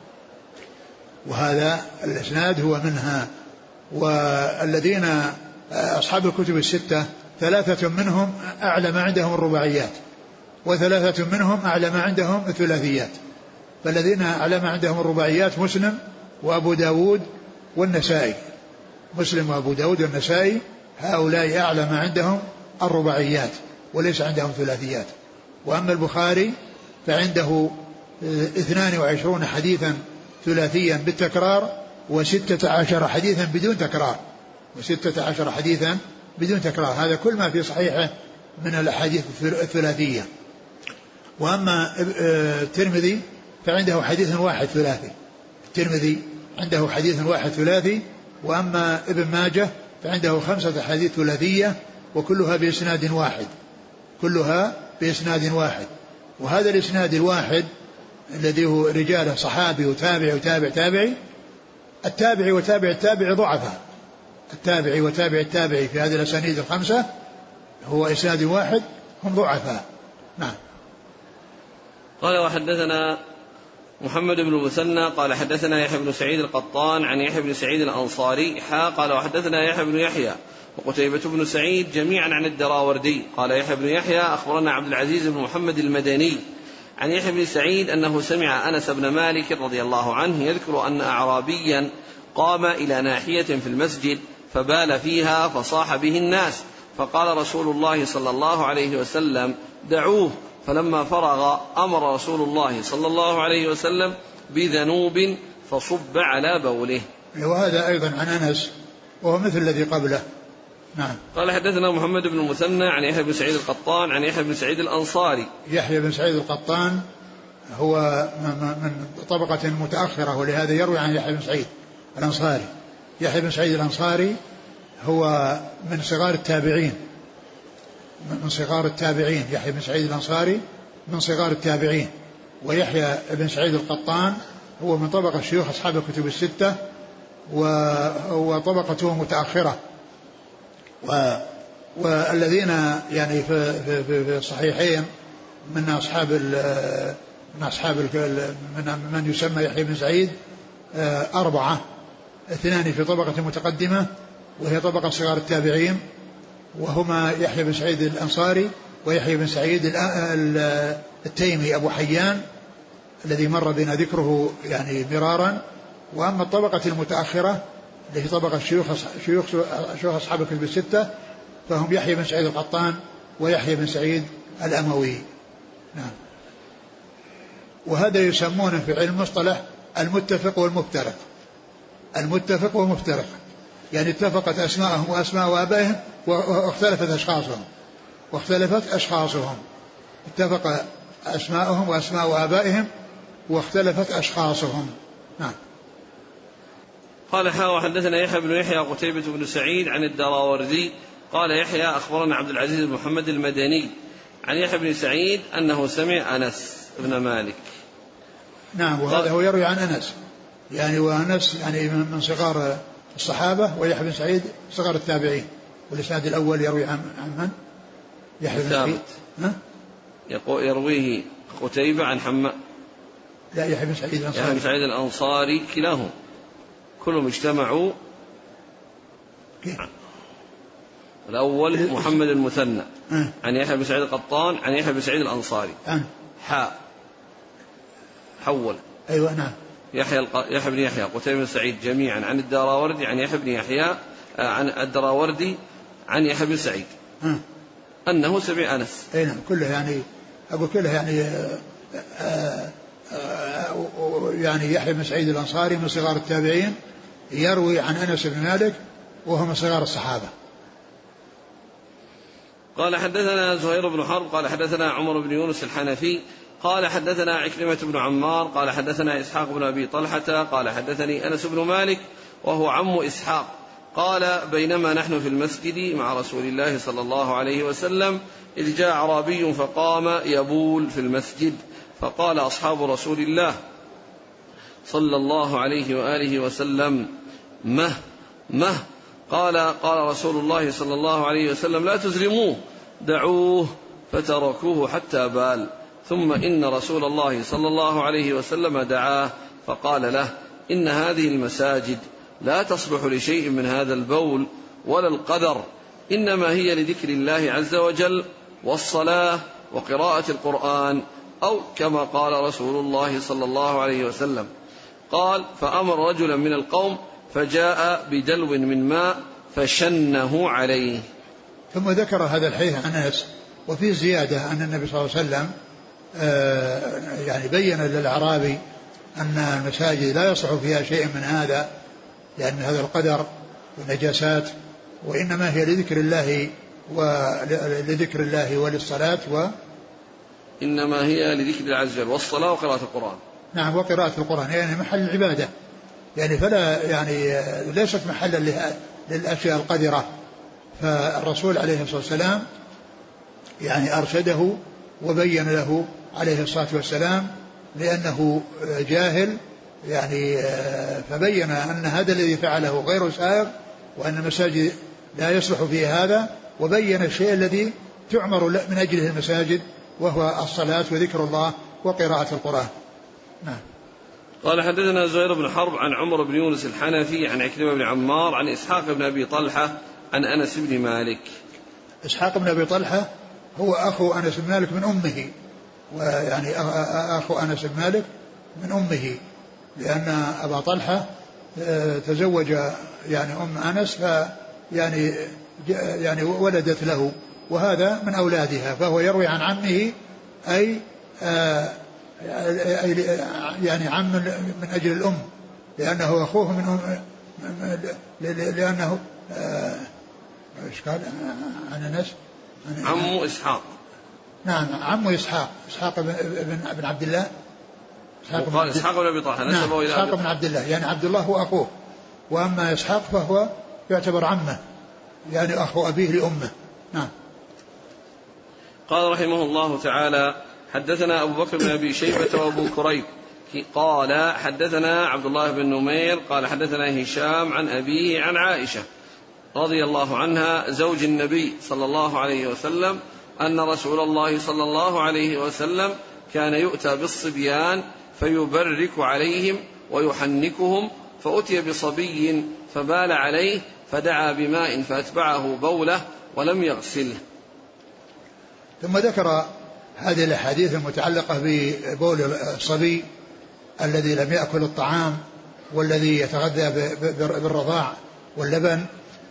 وهذا الإسناد هو منها. والذين أصحاب الكتب الستة ثلاثة منهم أعلى ما عندهم الرباعيات، وثلاثة منهم أعلى ما عندهم الثلاثيات، فالذين أعلى ما عندهم الرباعيات مسلم وأبو داود والنسائي، مسلم وأبو داود والنسائي، هؤلاء أعلى ما عندهم الرباعيات وليس عندهم ثلاثيات. وأما البخاري فعنده 22 حديثا ثلاثيا بالتكرار و16 حديثا بدون تكرار، و16 حديثا بدون تكرار، هذا كل ما في صحيحه من الأحاديث الثلاثية. وأما الترمذي فعنده حديث واحد ثلاثي، الترمذي عنده حديث واحد ثلاثي. وأما ابن ماجه فعنده 5 حديث ثلاثية وكلها بإسناد واحد، كلها بإسناد واحد. وهذا الإسناد الواحد الذي هو رجاله صحابي وتابعي وتابع تابعي، التابعي وتابع التابعي ضعفاء، التابعي وتابع التابعي في هذه الأسانيد 5 هو إسناد واحد هم ضعفاء. نعم. قال وحدثنا محمد بن المثنى قال حدثنا يحيى بن سعيد القطان عن يحيى بن سعيد الأنصاري قال وحدثنا يحيى بن يحيى وقتيبة بن سعيد جميعا عن الدراوردي قال يحيى بن يحيى أخبرنا عبد العزيز بن محمد المدني عن يحيى بن سعيد أنه سمع أنس بن مالك رضي الله عنه يذكر أن أعرابيا قام إلى ناحية في المسجد فبال فيها فصاح به الناس، فقال رسول الله صلى الله عليه وسلم: دعوه. فلما فرغ أمر رسول الله صلى الله عليه وسلم بذنوب فصب على بوله. وهذا أيضا عن أنس وهو مثل الذي قبله. نعم. قال حدثنا محمد بن المثنى عن يحيى بن سعيد القطان عن يحيى بن سعيد الأنصاري. يحيى بن سعيد القطان هو من طبقة متأخرة، ولهذا يروي عن يحيى بن سعيد الأنصاري. يحيى بن سعيد الأنصاري هو من صغار التابعين، من صغار التابعين. يحيى بن سعيد الأنصاري من صغار التابعين، ويحيى بن سعيد القطان هو من طبقة شيوخ أصحاب الكتب الستة، وطبقته متأخرة. والذين يعني في الصحيحين من أصحاب من يسمى يحيى بن سعيد 4، 2 في طبقة متقدمة وهي طبقة صغار التابعين، وهما يحيى بن سعيد الأنصاري ويحيى بن سعيد التيمي أبو حيان الذي مر بنا ذكره يعني مرارا. وأما الطبقة المتأخرة التي طبقة شيوخ أصحاب الكتب الستة فهم يحيى بن سعيد القطان ويحيى بن سعيد الأموي. نعم. وهذا يسمونه في علم المصطلح المتفق والمفترق. المتفق والمفترق يعني اتفقت أسماءهم وأسماء آبائهم واختلفت أشخاصهم. اتفق أسماءهم وأسماء آبائهم واختلفت أشخاصهم. نعم. قال حدثنا يحيى بن يحيى قتيبة بن سعيد عن الدراوردي قال يحيى أخبرنا عبد العزيز بن محمد المدني عن يحيى بن سعيد أنه سمع أنس بن مالك. نعم. وهذا هو يروي عن أنس يعني، وأنس يعني من صغار الصحابة، ويحيى بن سعيد صغار التابعين. والإسناد الأول يروي عن من؟ يحيى بن سعيد يرويه قتيبة عن حماء. لا، يحيى بن سعيد الأنصاري. يحيى بن سعيد الأنصاري كلاهم كلهم اجتمعوا. الأول محمد المثنى عن يحيى بن سعيد القطان عن يحيى بن سعيد الأنصاري حول. أيوة. نعم. يحيى بن يحيى قتيبة بن سعيد جميعا عن الدراوردي عن يحيى بن يحيى عن الدراوردي عن يحيى بن سعيد أنه سمع أنس. أي نعم. كله يعني أقول كله يعني يحيى بن سعيد الأنصاري من صغار التابعين يروي عن أنس بن مالك وهو من صغار الصحابة. قال حدثنا زهير بن حرب قال حدثنا عمر بن يونس الحنفي قال حدثنا عكرمة بن عمار قال حدثنا إسحاق بن أبي طلحة قال حدثني أنس بن مالك وهو عم إسحاق قال بينما نحن في المسجد مع رسول الله صلى الله عليه وسلم إذ جاء أعرابي فقام يبول في المسجد، فقال أصحاب رسول الله صلى الله عليه وآله وسلم مه قال رسول الله صلى الله عليه وسلم لا تزرموه دعوه، فتركوه حتى بال. ثم إن رسول الله صلى الله عليه وسلم دعاه فقال له إن هذه المساجد لا تصلح لشيء من هذا البول ولا القدر، إنما هي لذكر الله عز وجل والصلاة وقراءة القرآن، أو كما قال رسول الله صلى الله عليه وسلم. قال فأمر رجلا من القوم فجاء بدلو من ماء فشنه عليه. ثم ذكر هذا الحديث عن أنس وفي زيادة أن النبي صلى الله عليه وسلم يعني بين للأعرابي أن المساجد لا يصح فيها شيء من هذا، لأن هذا القدر والنجاسات، وإنما هي لذكر الله وللصلاة إنما هي لذكر الله عز وجل والصلاة وقراءة القرآن. نعم. وقراءة القرآن يعني محل العبادة، يعني فلا يعني ليست محلا للأشياء القذرة. فالرسول عليه الصلاة والسلام يعني أرشده وبين له عليه الصلاة والسلام لأنه جاهل يعني، فبين أن هذا الذي فعله غير سائغ وأن المساجد لا يصلح فيه هذا، وبين الشيء الذي تعمر من أجله المساجد وهو الصلاة وذكر الله وقراءة القرآن. نعم. قال حدثنا زهير بن حرب عن عمر بن يونس الحنفي عن عكرمة بن عمار عن إسحاق بن أبي طلحة عن أنس بن مالك. إسحاق بن أبي طلحة هو أخو أنس بن مالك من أمه، ويعني أخو أنس بن مالك من أمه، لأن أبا طلحة تزوج يعني أم أنس يعني ولدت له، وهذا من أولادها، فهو يروي عن عمه أي يعني عم من أجل الأم، لأنه أخوه من أم، لأنه إيش قال عن أنس؟ عمه إسحاق. نعم عمه إسحاق بن عبد الله. وقال إسحاق بن أبي طلحة نعم إسحاق بن عبد الله، يعني عبد الله هو أخوه، وأما إسحاق فهو يعتبر عمه، يعني أخو أبيه لأمه. نعم. قال رحمه الله تعالى: حدثنا أبو بكر بن أبي شيبة وأبو كريب قال حدثنا عبد الله بن نمير قال حدثنا هشام عن أبيه عن عائشة رضي الله عنها زوج النبي صلى الله عليه وسلم أن رسول الله صلى الله عليه وسلم كان يؤتى بالصبيان فيبرك عليهم ويحنكهم، فأتي بصبي فبال عليه فدعا بماء فأتبعه بوله ولم يغسله. ثم ذكر هذه الأحاديث المتعلقة ببول الصبي الذي لم يأكل الطعام والذي يتغذى بالرضاع واللبن،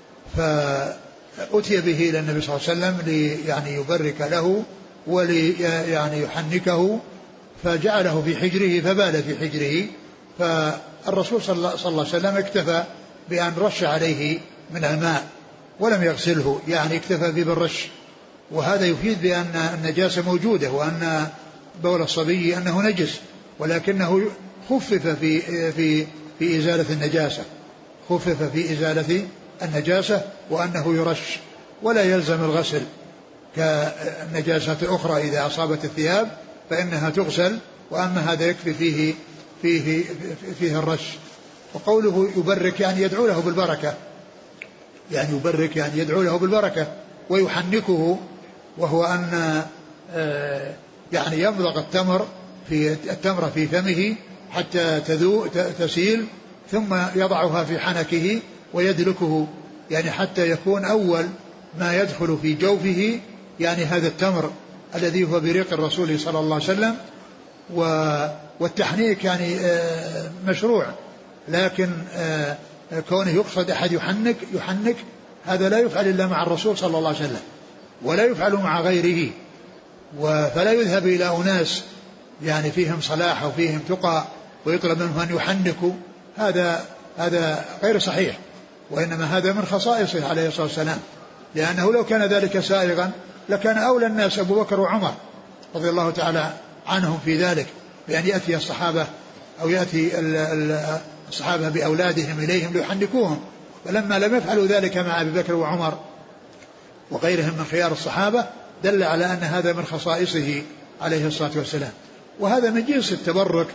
فأتي به إلى النبي صلى الله عليه وسلم يعني يبرك له يعني يحنكه، فجعله في حجره فبال في حجره، فالرسول صلى الله عليه وسلم اكتفى بأن رش عليه من الماء ولم يغسله، يعني اكتفى به بالرش، وهذا يفيد بأن النجاسة موجودة وأن بول الصبي أنه نجس، ولكنه خفف في إزالة النجاسة، خفف في إزالة النجاسة، وأنه يرش ولا يلزم الغسل كالنجاسة الأخرى إذا أصابت الثياب فإنها تغسل، وأما هذا يكفي فيه الرش. وقوله يبرك يعني يدعو له بالبركة، يعني يبرك يعني يدعو له بالبركة، ويحنكه وهو أن يعني يمضغ التمر في فمه حتى تسيل، ثم يضعها في حنكه ويدلكه، يعني حتى يكون أول ما يدخل في جوفه يعني هذا التمر الذي هو بريق الرسول صلى الله عليه وسلم. والتحنيك يعني مشروع، لكن كونه يقصد أحد يحنك هذا لا يفعل إلا مع الرسول صلى الله عليه وسلم، ولا يفعل مع غيره، فلا يذهب إلى أناس يعني فيهم صلاح أو فيهم تقى ويطلب منهم أن يحنكوا، هذا غير صحيح، وإنما هذا من خصائصه عليه الصلاة والسلام، لأنه لو كان ذلك سائغا لكان أولى الناس أبو بكر وعمر رضي الله تعالى عنهم في ذلك، بأن يأتي الصحابة أو يأتي الصحابة بأولادهم إليهم ليحنكوهم، فلما لم يفعلوا ذلك مع أبي بكر وعمر وغيرهم من خيار الصحابة دل على أن هذا من خصائصه عليه الصلاة والسلام. وهذا من جنس التبرك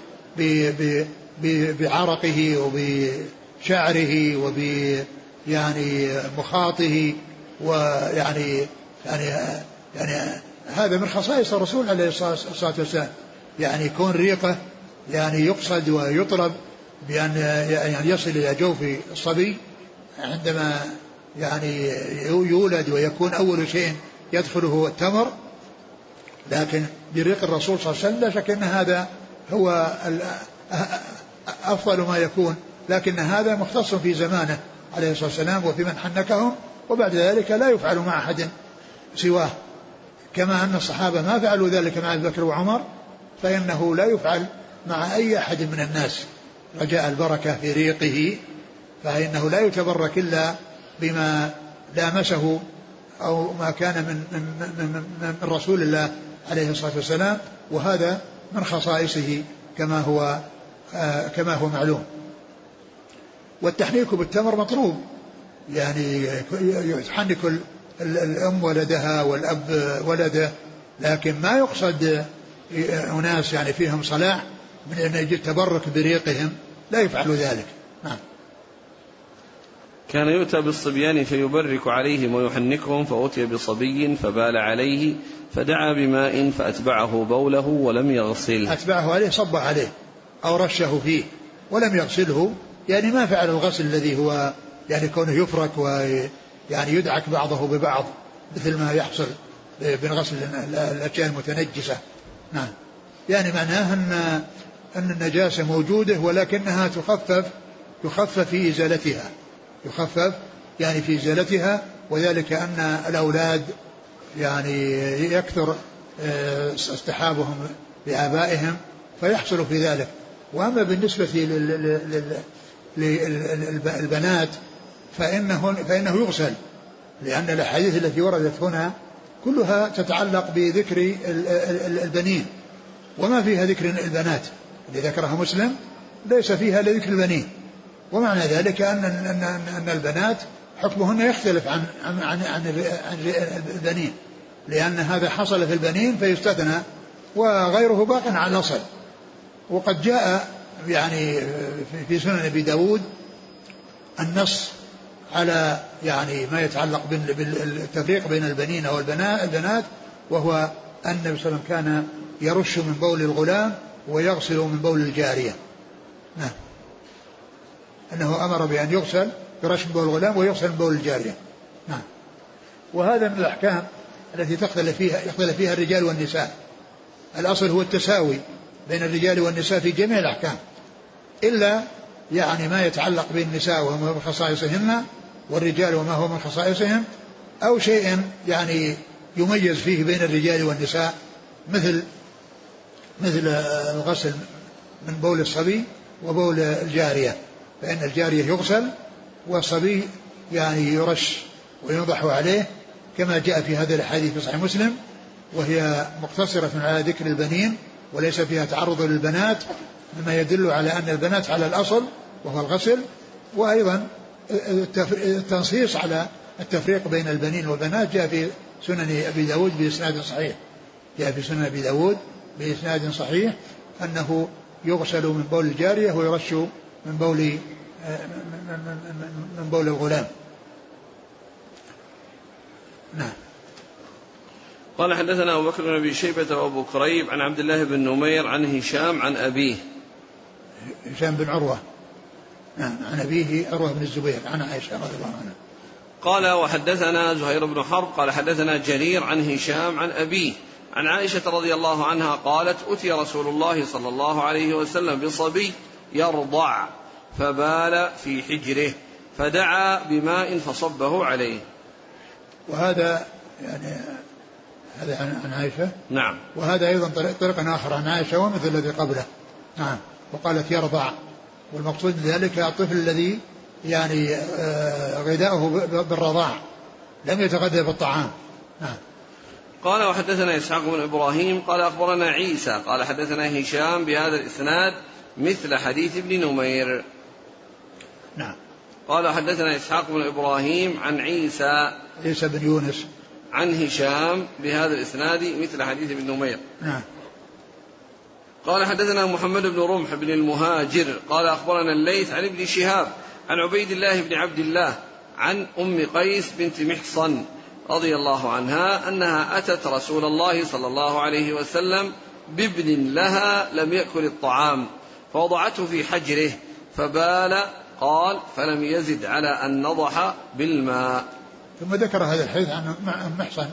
بعرقه وبشعره يعني مخاطه، ويعني يعني هذا من خصائص الرسول عليه الصلاة والسلام، يعني يكون ريقه يعني يقصد ويطلب بأن يعني يصل إلى جوف الصبي عندما يعني يولد، ويكون أول شيء يدخله التمر، لكن بريق الرسول صلى الله عليه وسلم لا شك أن هذا هو أفضل ما يكون، لكن هذا مختص في زمانه عليه الصلاة والسلام وفي من حنكهم، وبعد ذلك لا يفعل مع أحد سواه، كما أن الصحابة ما فعلوا ذلك مع أبي بكر وعمر، فإنه لا يفعل مع أي أحد من الناس رجاء البركة في ريقه، فإنه لا يتبرك إلا بما لامسه أو ما كان من رسول الله عليه الصلاة والسلام، وهذا من خصائصه كما هو معلوم. والتحنيك بالتمر مطلوب، يعني يحنك الأم ولدها والأب ولده، لكن ما يقصد أناس يعني فيهم صلاح من أن يجي التبرك بريقهم، لا يفعل ذلك. نعم. كان يؤتى بالصبيان فيبرك عليهم ويحنكهم، فأتي بصبي فبال عليه فدعا بماء فأتبعه بوله ولم يغسله. أتبعه عليه صب عليه أو رشه فيه ولم يغسله، يعني ما فعل الغسل الذي هو يعني كونه يفرك ويعني يدعك بعضه ببعض مثل ما يحصل بغسل الأشياء المتنجسة. نعم. يعني معناه أن النجاسة موجودة ولكنها تخفف يخفف في إزالتها، يخفف يعني في إزالتها، وذلك أن الأولاد يعني يكثر اصطحابهم لآبائهم فيحصل في ذلك. وأما بالنسبة للبنات فإنه يغسل، لأن الأحاديث التي وردت هنا كلها تتعلق بذكر البنين، وما فيها ذكر البنات. اللي ذكرها مسلم ليس فيها لذكر البنين، ومعنى ذلك أن البنات حكمهن يختلف عن البنين، لأن هذا حصل في البنين فيستثنى وغيره باق على الأصل. وقد جاء يعني في سنن أبي داود النص على يعني ما يتعلق بالتفريق بين البنين والبنات، وهو أن النبي صلى الله عليه وسلم كان يرش من بول الغلام ويغسل من بول الجارية. نعم، أنه أمر بأن يغسل يرش من بول الغلام ويغسل من بول الجارية. نعم. وهذا من الأحكام التي يختلف فيها الرجال والنساء. الأصل هو التساوي بين الرجال والنساء في جميع الأحكام، إلا يعني ما يتعلق بالنساء وما هو من خصائصهن، والرجال وما هو من خصائصهم، أو شيء يعني يميز فيه بين الرجال والنساء، مثل الغسل من بول الصبي وبول الجارية، فإن الجارية يغسل والصبي يعني يرش وينضح عليه، كما جاء في هذا الحديث في صحيح مسلم، وهي مقتصرة على ذكر البنين وليس فيها تعرض للبنات، مما يدل على أن البنات على الأصل وهو الغسل. وأيضا التنصيص على التفريق بين البنين والبنات جاء في سنن أبي داود بإسناد صحيح، جاء في سنن أبي داود بإسناد صحيح أنه يغسل من بول الجارية ويرش من بول الغلام. نعم. قال حدثنا أبو بكر بن أبي شيبة وأبو كريب عن عبد الله بن نمير عن هشام عن أبيه، هشام بن عروة، نعم، عن أبيه عروة بن الزبير عن عائشة رضي الله عنها. قال وحدثنا زهير بن حرب قال حدثنا جرير عن هشام عن أبيه عن عائشة رضي الله عنها قالت أتي رسول الله صلى الله عليه وسلم بصبي يرضع فبال في حجره فدعا بماء فصبه عليه. وهذا يعني هذا عن عائشة. نعم. وهذا أيضا طريق آخر عن عائشة ومثل الذي قبله. نعم. وقالت يرضع، والمقصود ذلك الطفل الذي يعني غذاؤه بالرضاع لم يتغذى بالطعام. نعم. قال وحدثنا إسحاق بن إبراهيم قال أخبرنا عيسى قال حدثنا هشام بهذا الإسناد مثل حديث ابن نمير. نعم. قال حدثنا إسحاق بن إبراهيم عن عيسى بن يونس عن هشام بهذا الإسناد مثل حديث ابن نمير. نعم. قال حدثنا محمد بن رمح بن المهاجر قال أخبرنا الليث عن ابن شهاب عن عبيد الله بن عبد الله عن أم قيس بنت محصن رضي الله عنها أنها أتت رسول الله صلى الله عليه وسلم بابن لها لم يأكل الطعام فوضعته في حجره فبال، قال فلم يزد على أن نضح بالماء. ثم ذكر هذا الحديث عن محصن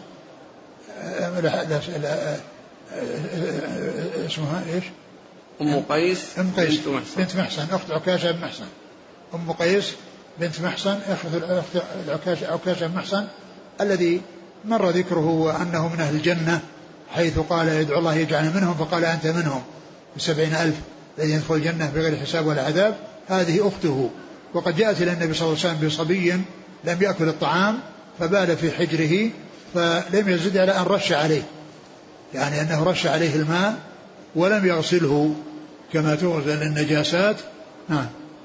اسمها ايش؟ أم قيس بنت محصن أخت عكاشة بن محصن. أم قيس بنت محصن أخت عكاشة بن محصن الذي مر ذكره وأنه من أهل الجنة، حيث قال يدعو الله يجعل منهم، فقال أنت منهم ب70,000 الذين يدخل الجنة بغير حساب ولا عذاب. هذه أخته، وقد جاءت إلى النبي صلى الله عليه وسلم بصبي لم يأكل الطعام فبال في حجره فلم يزد على أن رش عليه، يعني أنه رش عليه الماء ولم يغسله كما تغسل النجاسات. نعم.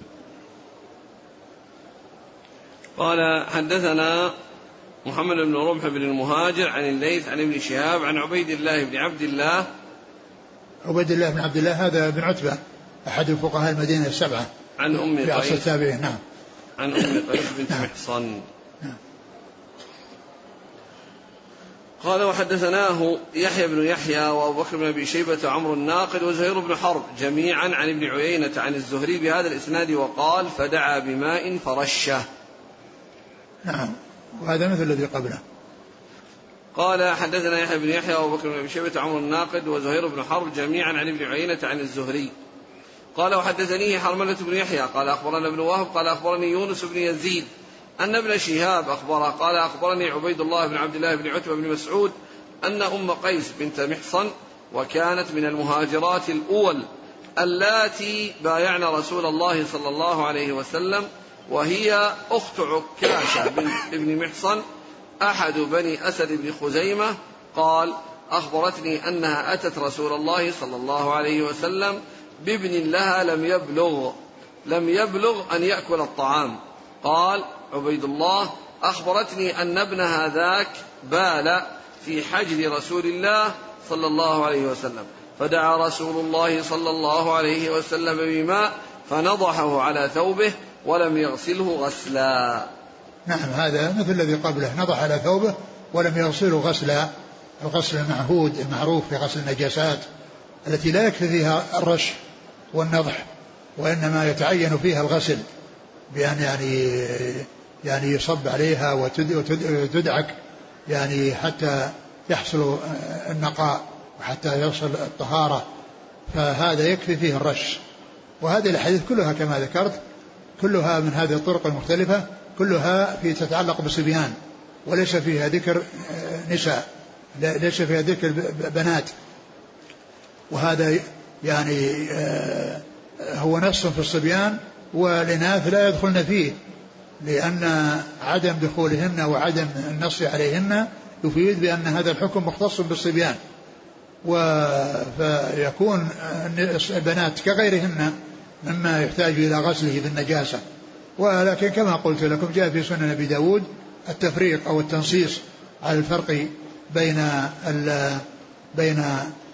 قال حدثنا محمد بن رمح بن المهاجر عن الليث عن ابن شهاب عن عبيد الله بن عبد الله. عبيد الله بن عبد الله هذا بن عتبة أحد فقهاء المدينة السبعة عن أم قيس في عصر التابعين. نعم. عن أم قيس بنت محصن. قال وحدثناه يحيى بن يحيى وأبو بكر بن أبي شيبة وعمرو الناقد وزهير بن حرب جميعا عن ابن عيينة عن الزهري بهذا الإسناد وقال فدعا بماء فرشه. نعم. وهذا مثل الذي قبله. قال حدثنا يحيى بن يحيى وأبو بكر بن أبي شيبة وعمرو الناقد وزهير بن حرب جميعا عن ابن عيينة عن الزهري قال وحدثني حرملة بن يحيى قال أخبرنا ابن وهب قال أخبرني يونس بن يزيد أن ابن شهاب أخبره قال أخبرني عبيد الله بن عبد الله بن عتبة بن مسعود أن أم قيس بنت محصن وكانت من المهاجرات الأول اللاتي بايعن رسول الله صلى الله عليه وسلم، وهي أخت عكاشة بن محصن أحد بني أسد بن خزيمة، قال أخبرتني أنها أتت رسول الله صلى الله عليه وسلم بابن لها لم يبلغ أن يأكل الطعام. قال عبيد الله أخبرتني أن ابنها ذاك بال في حجر رسول الله صلى الله عليه وسلم، فدعا رسول الله صلى الله عليه وسلم بماء فنضحه على ثوبه ولم يغسله غسلا. نعم، هذا مثل الذي قبله، نضح على ثوبه ولم يغسله غسلا، الغسل المعهود المعروف في غسل النجاسات التي لا يكفي فيها الرش والنضح، وإنما يتعين فيها الغسل بأن يعني يصب عليها وتدعك يعني حتى يحصل النقاء وحتى يصل الطهارة، فهذا يكفي فيه الرش. وهذه الحديث كلها كما ذكرت كلها من هذه الطرق المختلفة كلها في تتعلق بالصبيان، وليس فيها ذكر نساء، ليس فيها ذكر بنات، وهذا يعني هو نص في الصبيان، والإناث لا يدخلن فيه، لأن عدم دخولهن وعدم النص عليهن يفيد بأن هذا الحكم مختص بالصبيان، فيكون البنات كغيرهن مما يحتاج إلى غسله بالنجاسة. ولكن كما قلت لكم جاء في سنن أبي داود التفريق أو التنصيص على الفرق بين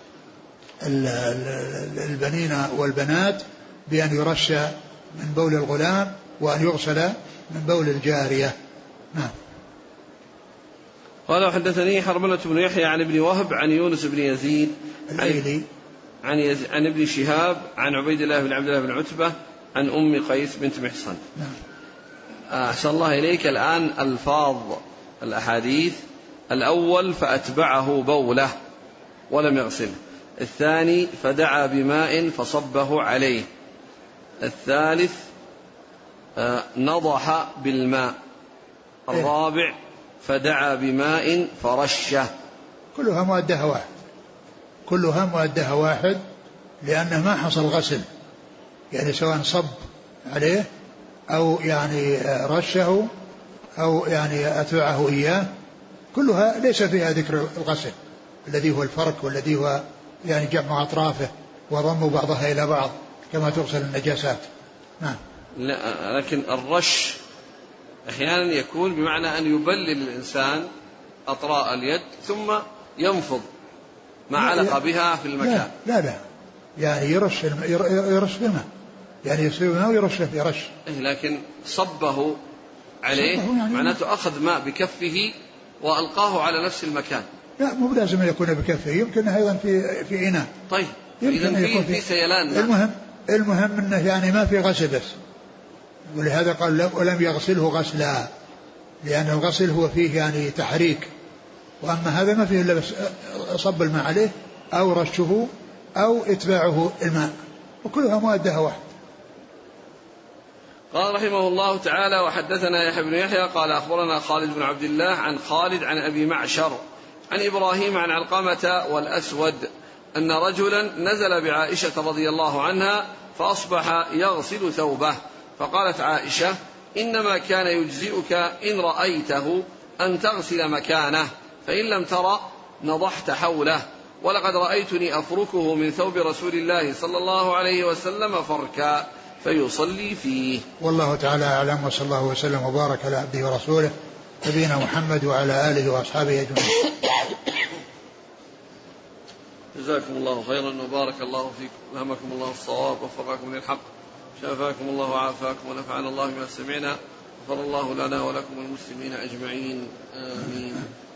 البنين والبنات، بأن يرش من بول الغلام وأن يغسل من بول الجارية. نعم. قال وحدثني حرملة بن يحيى عن ابن وهب عن يونس بن يزيد الأيلي عن ابن شهاب عن عبيد الله بن عبد الله بن عتبة عن أم قيس بنت محصن. نعم. أحسن الله إليك. الآن ألفاظ الأحاديث: الأول فأتبعه بوله ولم يغسله، الثاني فدعا بماء فصبه عليه، الثالث نضح بالماء، الرابع فدعا بماء فرشه. كلها مؤدها واحد، لأنه ما حصل غسل، يعني سواء صب عليه أو يعني رشه أو يعني أتبعه إياه، كلها ليس فيها ذكر الغسل الذي هو الفرك، والذي هو يعني جمع أطرافه وضم بعضها إلى بعض كما تغسل النجاسات. نعم. لا، لكن الرش أحيانا يكون بمعنى أن يبلل الإنسان أطراء اليد ثم ينفض ما علق بها في المكان. لا يعني يرش بالماء، يعني يصير الماء ويرش في رش. لكن صبه عليه يعني معناته أخذ ماء بكفه وألقاه على نفس المكان. لا، مو لازم يكون بكفه، يمكن أيضا في إناء. طيب إذا في سيلان. المهم أنه يعني ما في غسل بس، ولهذا قال ولم يغسله غسلا، لأن الغسل هو فيه يعني تحريك، وأما هذا ما فيه إلا بس صب الماء عليه أو رشه أو إتباعه الماء، وكلها مؤدها واحد. قال رحمه الله تعالى وحدثنا يحيى بن يحيى قال أخبرنا خالد بن عبد الله عن خالد عن أبي معشر عن إبراهيم عن علقمة والأسود أن رجلا نزل بعائشة رضي الله عنها فأصبح يغسل ثوبه، فقالت عائشة: إنما كان يجزئك إن رأيته أن تغسل مكانه، فإن لم ترى نضحت حوله، ولقد رأيتني أفركه من ثوب رسول الله صلى الله عليه وسلم فركا فيصلي فيه. والله تعالى أعلم، وصلى الله وسلم وبارك على عبده ورسوله نبينا محمد وعلى آله وأصحابه أجمعين. جزاكم الله خيرا وبارك الله فيكم، ألهمكم الله الصواب ووفقكم للحق، شافاكم الله وعافاكم ونفعنا الله بما سمعنا، غفر الله لنا ولكم والمسلمين أجمعين، آمين.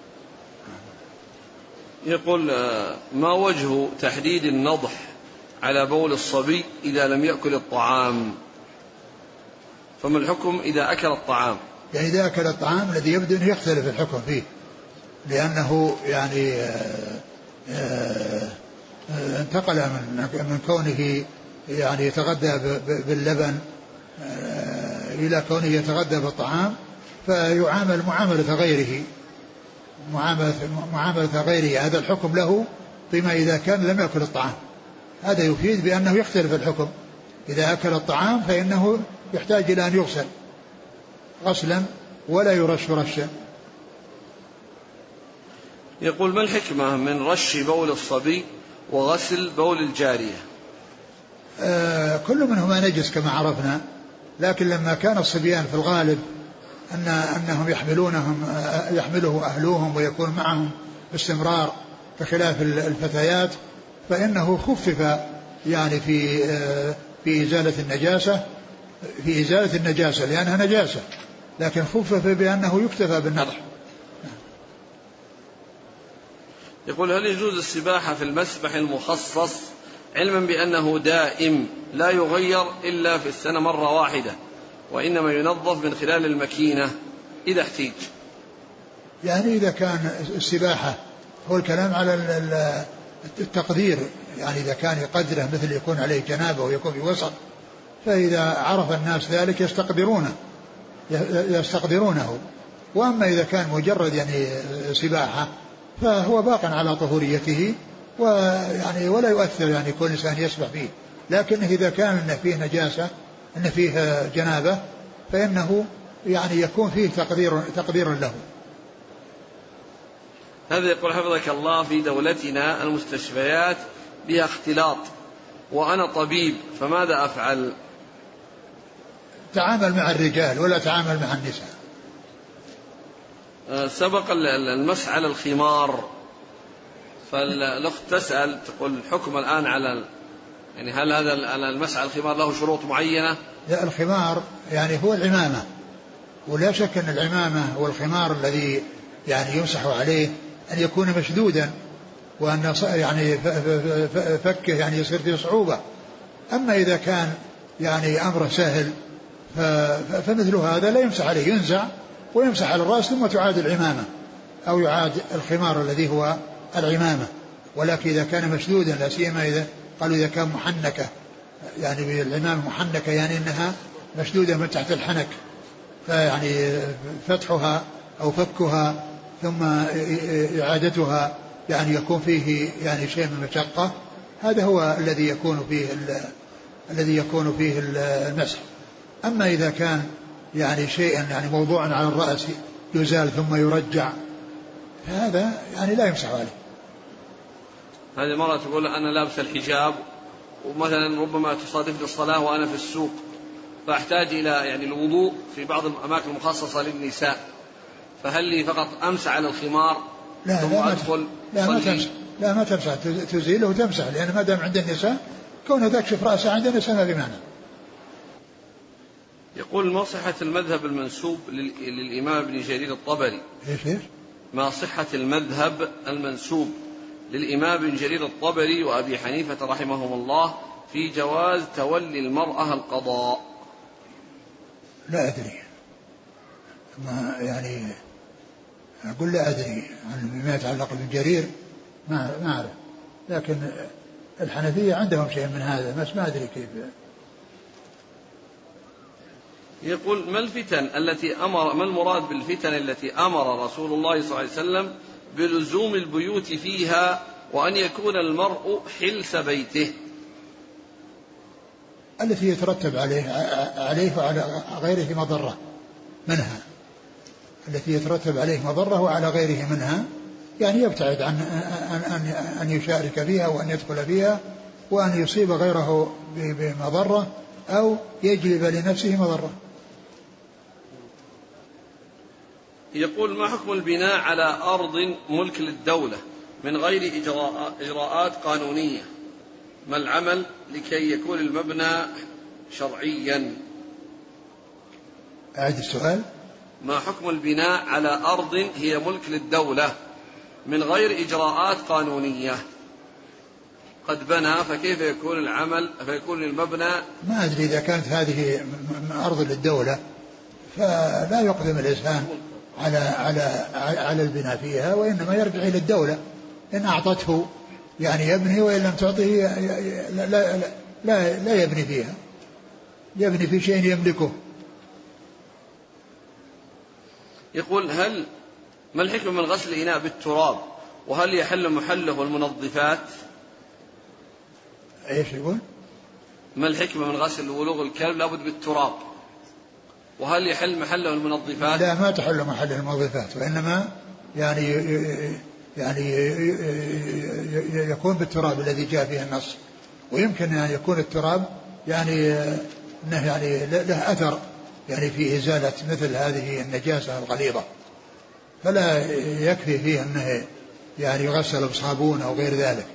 يقول: ما وجه تحديد النضح على بول الصبي إذا لم يأكل الطعام؟ فما الحكم إذا أكل الطعام؟ يعني إذا أكل الطعام الذي يبدو أن يختلف الحكم فيه، لأنه يعني انتقل من كونه يعني يتغذى باللبن إلى كونه يتغذى بالطعام، فيعامل معاملة غيره، معاملة غيره. هذا الحكم له فيما إذا كان لم يأكل الطعام. هذا يفيد بأنه يختلف الحكم. إذا أكل الطعام فإنه يحتاج إلى أن يغسل غسلا ولا يرش رشا. يقول: ما الحكمة من رش بول الصبي وغسل بول الجارية؟ كل منهما نجس كما عرفنا، لكن لما كان الصبيان في الغالب أنهم يحمله أهلوهم ويكون معهم باستمرار بخلاف الفتيات، فإنه خفف يعني في إزالة النجاسة لأنها نجاسة، لكن خفف بأنه يكتفى بالنضح. يقول: هل يجوز السباحة في المسبح المخصص علما بأنه دائم لا يغير إلا في السنة مرة واحدة وإنما ينظف من خلال الماكينة إذا احتيج؟ يعني إذا كان السباحة هو الكلام على التقدير، يعني إذا كان يقدره مثل يكون عليه جنابة ويكون في وسط، فإذا عرف الناس ذلك يستقدرونه. وأما إذا كان مجرد يعني سباحة فهو باق على طهوريته ويعني ولا يؤثر يعني كل إنسان يسبح فيه، لكن إذا كان فيه نجاسة أن فيه جنابة فإنه يعني يكون فيه تقدير له. هذا يقول: حفظك الله، في دولتنا المستشفيات بها اختلاط وأنا طبيب فماذا أفعل؟ تعامل مع الرجال ولا تعامل مع النساء. سبق المسح على الخمار، فالأخت تسأل تقول: الحكم الآن على يعني هل هذا المسح على الخمار له شروط معينة؟ لا، الخمار يعني هو العمامة، ولا شك أن العمامة والخمار الذي يعني يمسح عليه أن يكون مشدودا وأن يعني فكه يعني يصير فيه صعوبة. أما إذا كان يعني أمره سهل فمثل هذا لا يمسح عليه، ينزع ويمسح على الرأس ثم تعاد العمامة أو يعاد الخمار الذي هو العمامة. ولكن إذا كان مشدودا، لا سيما إذا قالوا إذا كان محنكة، يعني العمامة محنكة يعني أنها مشدودة من تحت الحنك، فيعني فتحها أو فكها ثم إعادتها يعني يكون فيه يعني شيء من مشقة، هذا هو الذي يكون فيه المسح. أما إذا كان يعني شيئا يعني موضوعا على الرأس يزال ثم يرجع، هذا يعني لا يمسح عليه. هذه مرة تقول: أنا لابس الحجاب ومثلا ربما تصادفني الصلاة وأنا في السوق فأحتاج إلى يعني الوضوء في بعض الأماكن المخصصة للنساء، فهل لي فقط أمسح على الخمار ثم أدخل؟ لا ما تمسح، تزيله وتمسح، لأن ما دام عند النساء كونه تكشف رأسها عند النساء ما بمعنى. يقول: ما صحة المذهب المنسوب للإمام ابن جرير الطبري؟ إيش؟ ما صحة المذهب المنسوب للإمام ابن جرير الطبري وأبي حنيفة رحمهم الله في جواز تولي المرأة القضاء؟ لا أدري، ما يعني أقول لا أدري عن ما يتعلق بابن جرير، ما أعرف، لكن الحنفية عندهم شيء من هذا، بس ما أدري كيف. يقول: ما المراد بالفتن التي أمر رسول الله صلى الله عليه وسلم بلزوم البيوت فيها وأن يكون المرء حلس بيته؟ التي يترتب عليه وعلى غيره مضرة منها، التي يترتب عليه مضرة وعلى غيره منها، يعني يبتعد عن أن يشارك فيها وأن يدخل فيها وأن يصيب غيره بمضرة أو يجلب لنفسه مضرة. يقول: ما حكم البناء على أرض ملك للدولة من غير إجراءات قانونية؟ ما العمل لكي يكون المبنى شرعيا؟ أعد السؤال. ما حكم البناء على أرض هي ملك للدولة من غير إجراءات قانونية؟ قد بنى، فكيف يكون المبنى؟ ما أدري إذا كانت هذه أرض للدولة فلا يقدم الإنسان على البناء فيها، وإنما يرجع إلى الدولة إن أعطته يعني يبني، وإن لم تعطه لا يبني فيها، يبني في شيء يملكه. يقول ما الحكمة من غسل الإناء بالتراب، وهل يحل محله المنظفات؟ ايش يقول؟ ما الحكمة من غسل ولوغ الكلب لابد بالتراب، وهل يحل محله المنظفات؟ لا، ما تحل محله المنظفات، وإنما يعني يكون بالتراب الذي جاء فيه النص. ويمكن أن يكون التراب يعني أنه يعني له أثر يعني في إزالة مثل هذه النجاسة الغليظة، فلا يكفي فيه أنه يعني يغسل بصابون أو غير ذلك.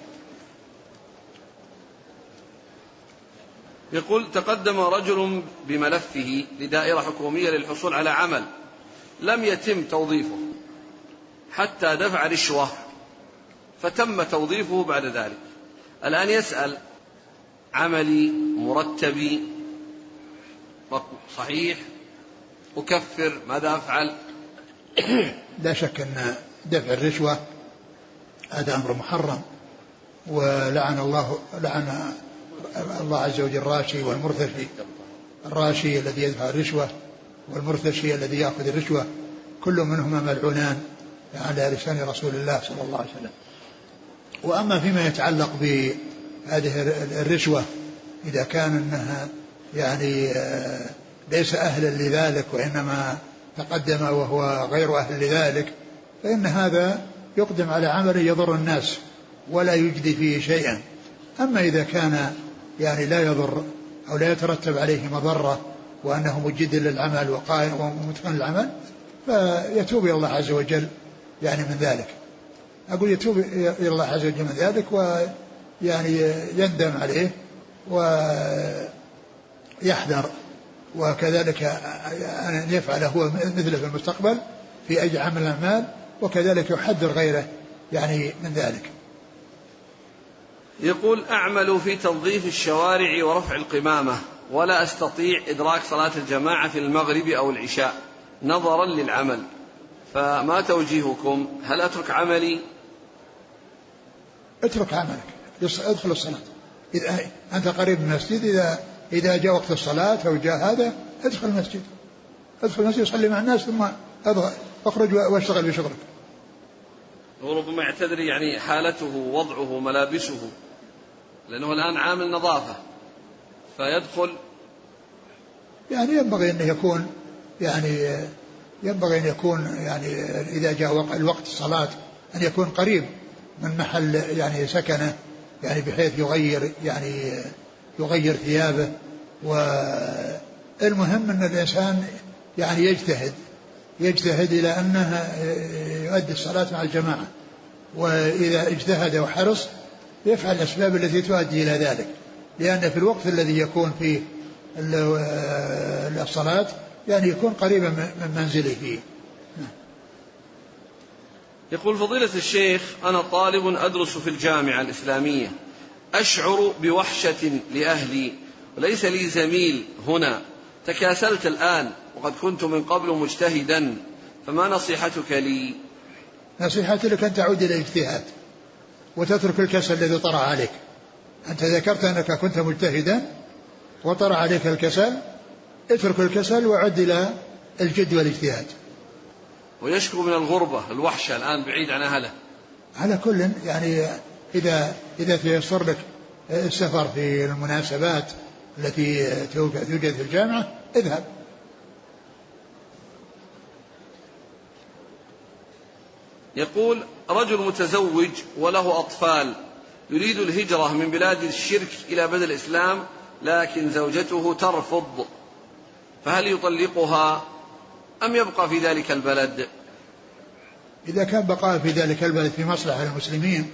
يقول تقدم رجل بملفه لدائرة حكومية للحصول على عمل لم يتم توظيفه حتى دفع رشوة فتم توظيفه بعد ذلك. الآن يسأل عملي مرتبي صحيح أكفر، ماذا أفعل؟ لا شك أن دفع الرشوة هذا أمر محرم، ولعن الله عز وجل الراشي والمرتشي. الراشي الذي يدفع الرشوة والمرتشي الذي يأخذ الرشوة كل منهما ملعونان على لسان رسول الله صلى الله عليه وسلم. وأما فيما يتعلق بهذه الرشوة إذا كان أنها يعني ليس أهلا لذلك وإنما تقدم وهو غير أهل لذلك، فإن هذا يقدم على عمل يضر الناس ولا يجدي فيه شيئا. أما إذا كان يعني لا يضر أو لا يترتب عليه مضرة وأنه مجد للعمل وقائم ومتقن العمل، فيتوب إلى الله عز وجل يعني من ذلك. أقول يتوب إلى الله عز وجل من ذلك ويعني يندم عليه ويحذر، وكذلك أن يفعل هو مثله في المستقبل في أي عمل الأعمال، وكذلك يحذر غيره يعني من ذلك. يقول أعمل في تنظيف الشوارع ورفع القمامة ولا أستطيع إدراك صلاة الجماعة في المغرب أو العشاء نظرا للعمل، فما توجيهكم؟ هل أترك عملي؟ اترك عملك، ادخل الصلاة. إذا أنت قريب من المسجد، إذا جاء وقت الصلاة أو جاء هذا ادخل المسجد، صلي مع الناس ثم اخرج واشتغل بشغلك. وربما يعتذر يعني حالته وضعه ملابسه لأنه الآن عامل نظافة فيدخل، يعني ينبغي أن يكون يعني إذا جاء الوقت الصلاة أن يكون قريب من محل يعني سكنه، يعني بحيث يغير ثيابه. والمهم أن الإنسان يعني يجتهد إلى أنه يؤدي الصلاة مع الجماعة، وإذا اجتهد وحرص يفعل الأسباب التي تؤدي إلى ذلك، لأن في الوقت الذي يكون فيه الصلاة يعني يكون قريبا من منزله فيه. يقول فضيلة الشيخ أنا طالب أدرس في الجامعة الإسلامية، أشعر بوحشة لأهلي وليس لي زميل هنا، تكاسلت الآن وقد كنت من قبل مجتهدا، فما نصيحتك لي؟ نصيحتي لك أن تعود إلى الاجتهاد وتترك الكسل الذي طرأ عليك. أنت ذكرت أنك كنت مجتهدا وطرأ عليك الكسل، اترك الكسل وعد إلى الجد والاجتهاد. ويشكو من الغربة الوحشة الآن بعيد عن أهله. على كل يعني إذا تيسر لك السفر في المناسبات التي توجد في الجامعة اذهب. يقول رجل متزوج وله أطفال يريد الهجرة من بلاد الشرك إلى بلد الإسلام، لكن زوجته ترفض، فهل يطلقها أم يبقى في ذلك البلد؟ إذا كان بقاء في ذلك البلد في مصلحة المسلمين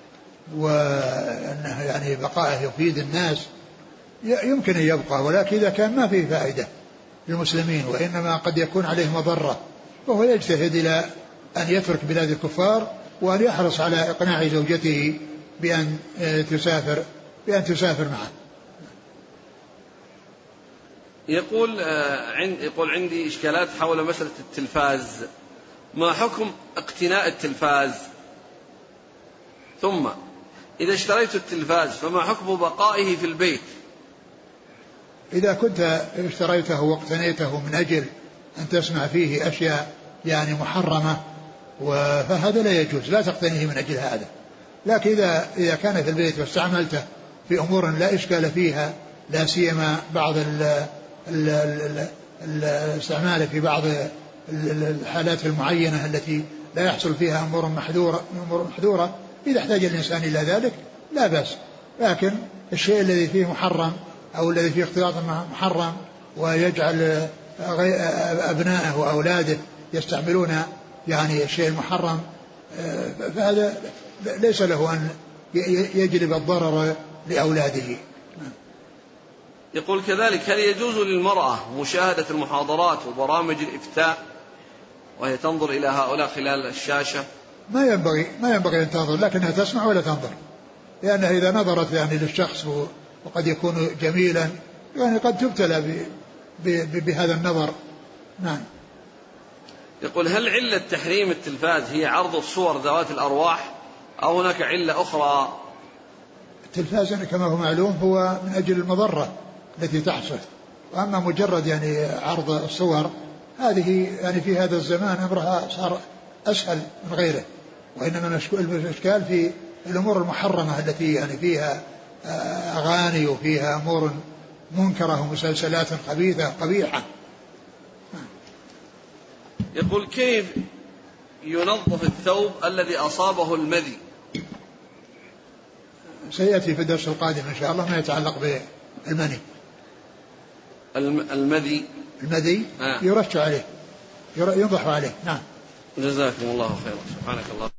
وأنه يعني بقاءه يفيد الناس يمكن أن يبقى، ولكن إذا كان ما فيه فائدة للمسلمين وإنما قد يكون عليه مضرة، وهو يجتهد إلى أن يترك بلاد الكفار وأن يحرص على إقناع زوجته بأن تسافر معه. يقول عندي إشكالات حول مسألة التلفاز، ما حكم اقتناء التلفاز؟ ثم إذا اشتريت التلفاز فما حكم بقائه في البيت إذا كنت اشتريته واقتنيته من أجل أن تسمع فيه أشياء يعني محرمة فهذا لا يجوز، لا تقتنيه من أجل هذا. لكن إذا كان في البيت واستعملته في أمور لا إشكال فيها، لا سيما بعض الاستعمال في بعض الحالات المعينة التي لا يحصل فيها أمور محذورة، إذا احتاج الإنسان إلى ذلك لا بأس. لكن الشيء الذي فيه محرم أو الذي فيه اختلاط محرم ويجعل أبنائه وأولاده يستعملون يعني الشيء المحرم، فهذا ليس له أن يجلب الضرر لأولاده. يقول كذلك: هل يجوز للمرأة مشاهدة المحاضرات وبرامج الإفتاء وهي تنظر إلى هؤلاء خلال الشاشة؟ ما ينبغي أن تنظر، لكنها تسمع ولا تنظر، لأنها إذا نظرت يعني للشخص وقد يكون جميلا يعني قد تبتلى بهذا النظر. نعم. يقول: هل علة تحريم التلفاز هي عرض الصور ذوات الأرواح أو هناك علة أخرى؟ التلفاز يعني كما هو معلوم هو من أجل المضرة التي تحصل، وأما مجرد يعني عرض الصور هذه يعني في هذا الزمان أمرها صار أسهل من غيره، وإنما الإشكال في الأمور المحرمة التي يعني فيها أغاني وفيها أمور منكرة ومسلسلات خبيثة قبيحة. يقول: كيف ينظف الثوب الذي أصابه المذي؟ سيأتي في الدرس القادم إن شاء الله ما يتعلق بالمني. المذي يرش عليه، ينضح عليه. نعم. جزاكم الله خيرا. سبحانك الله.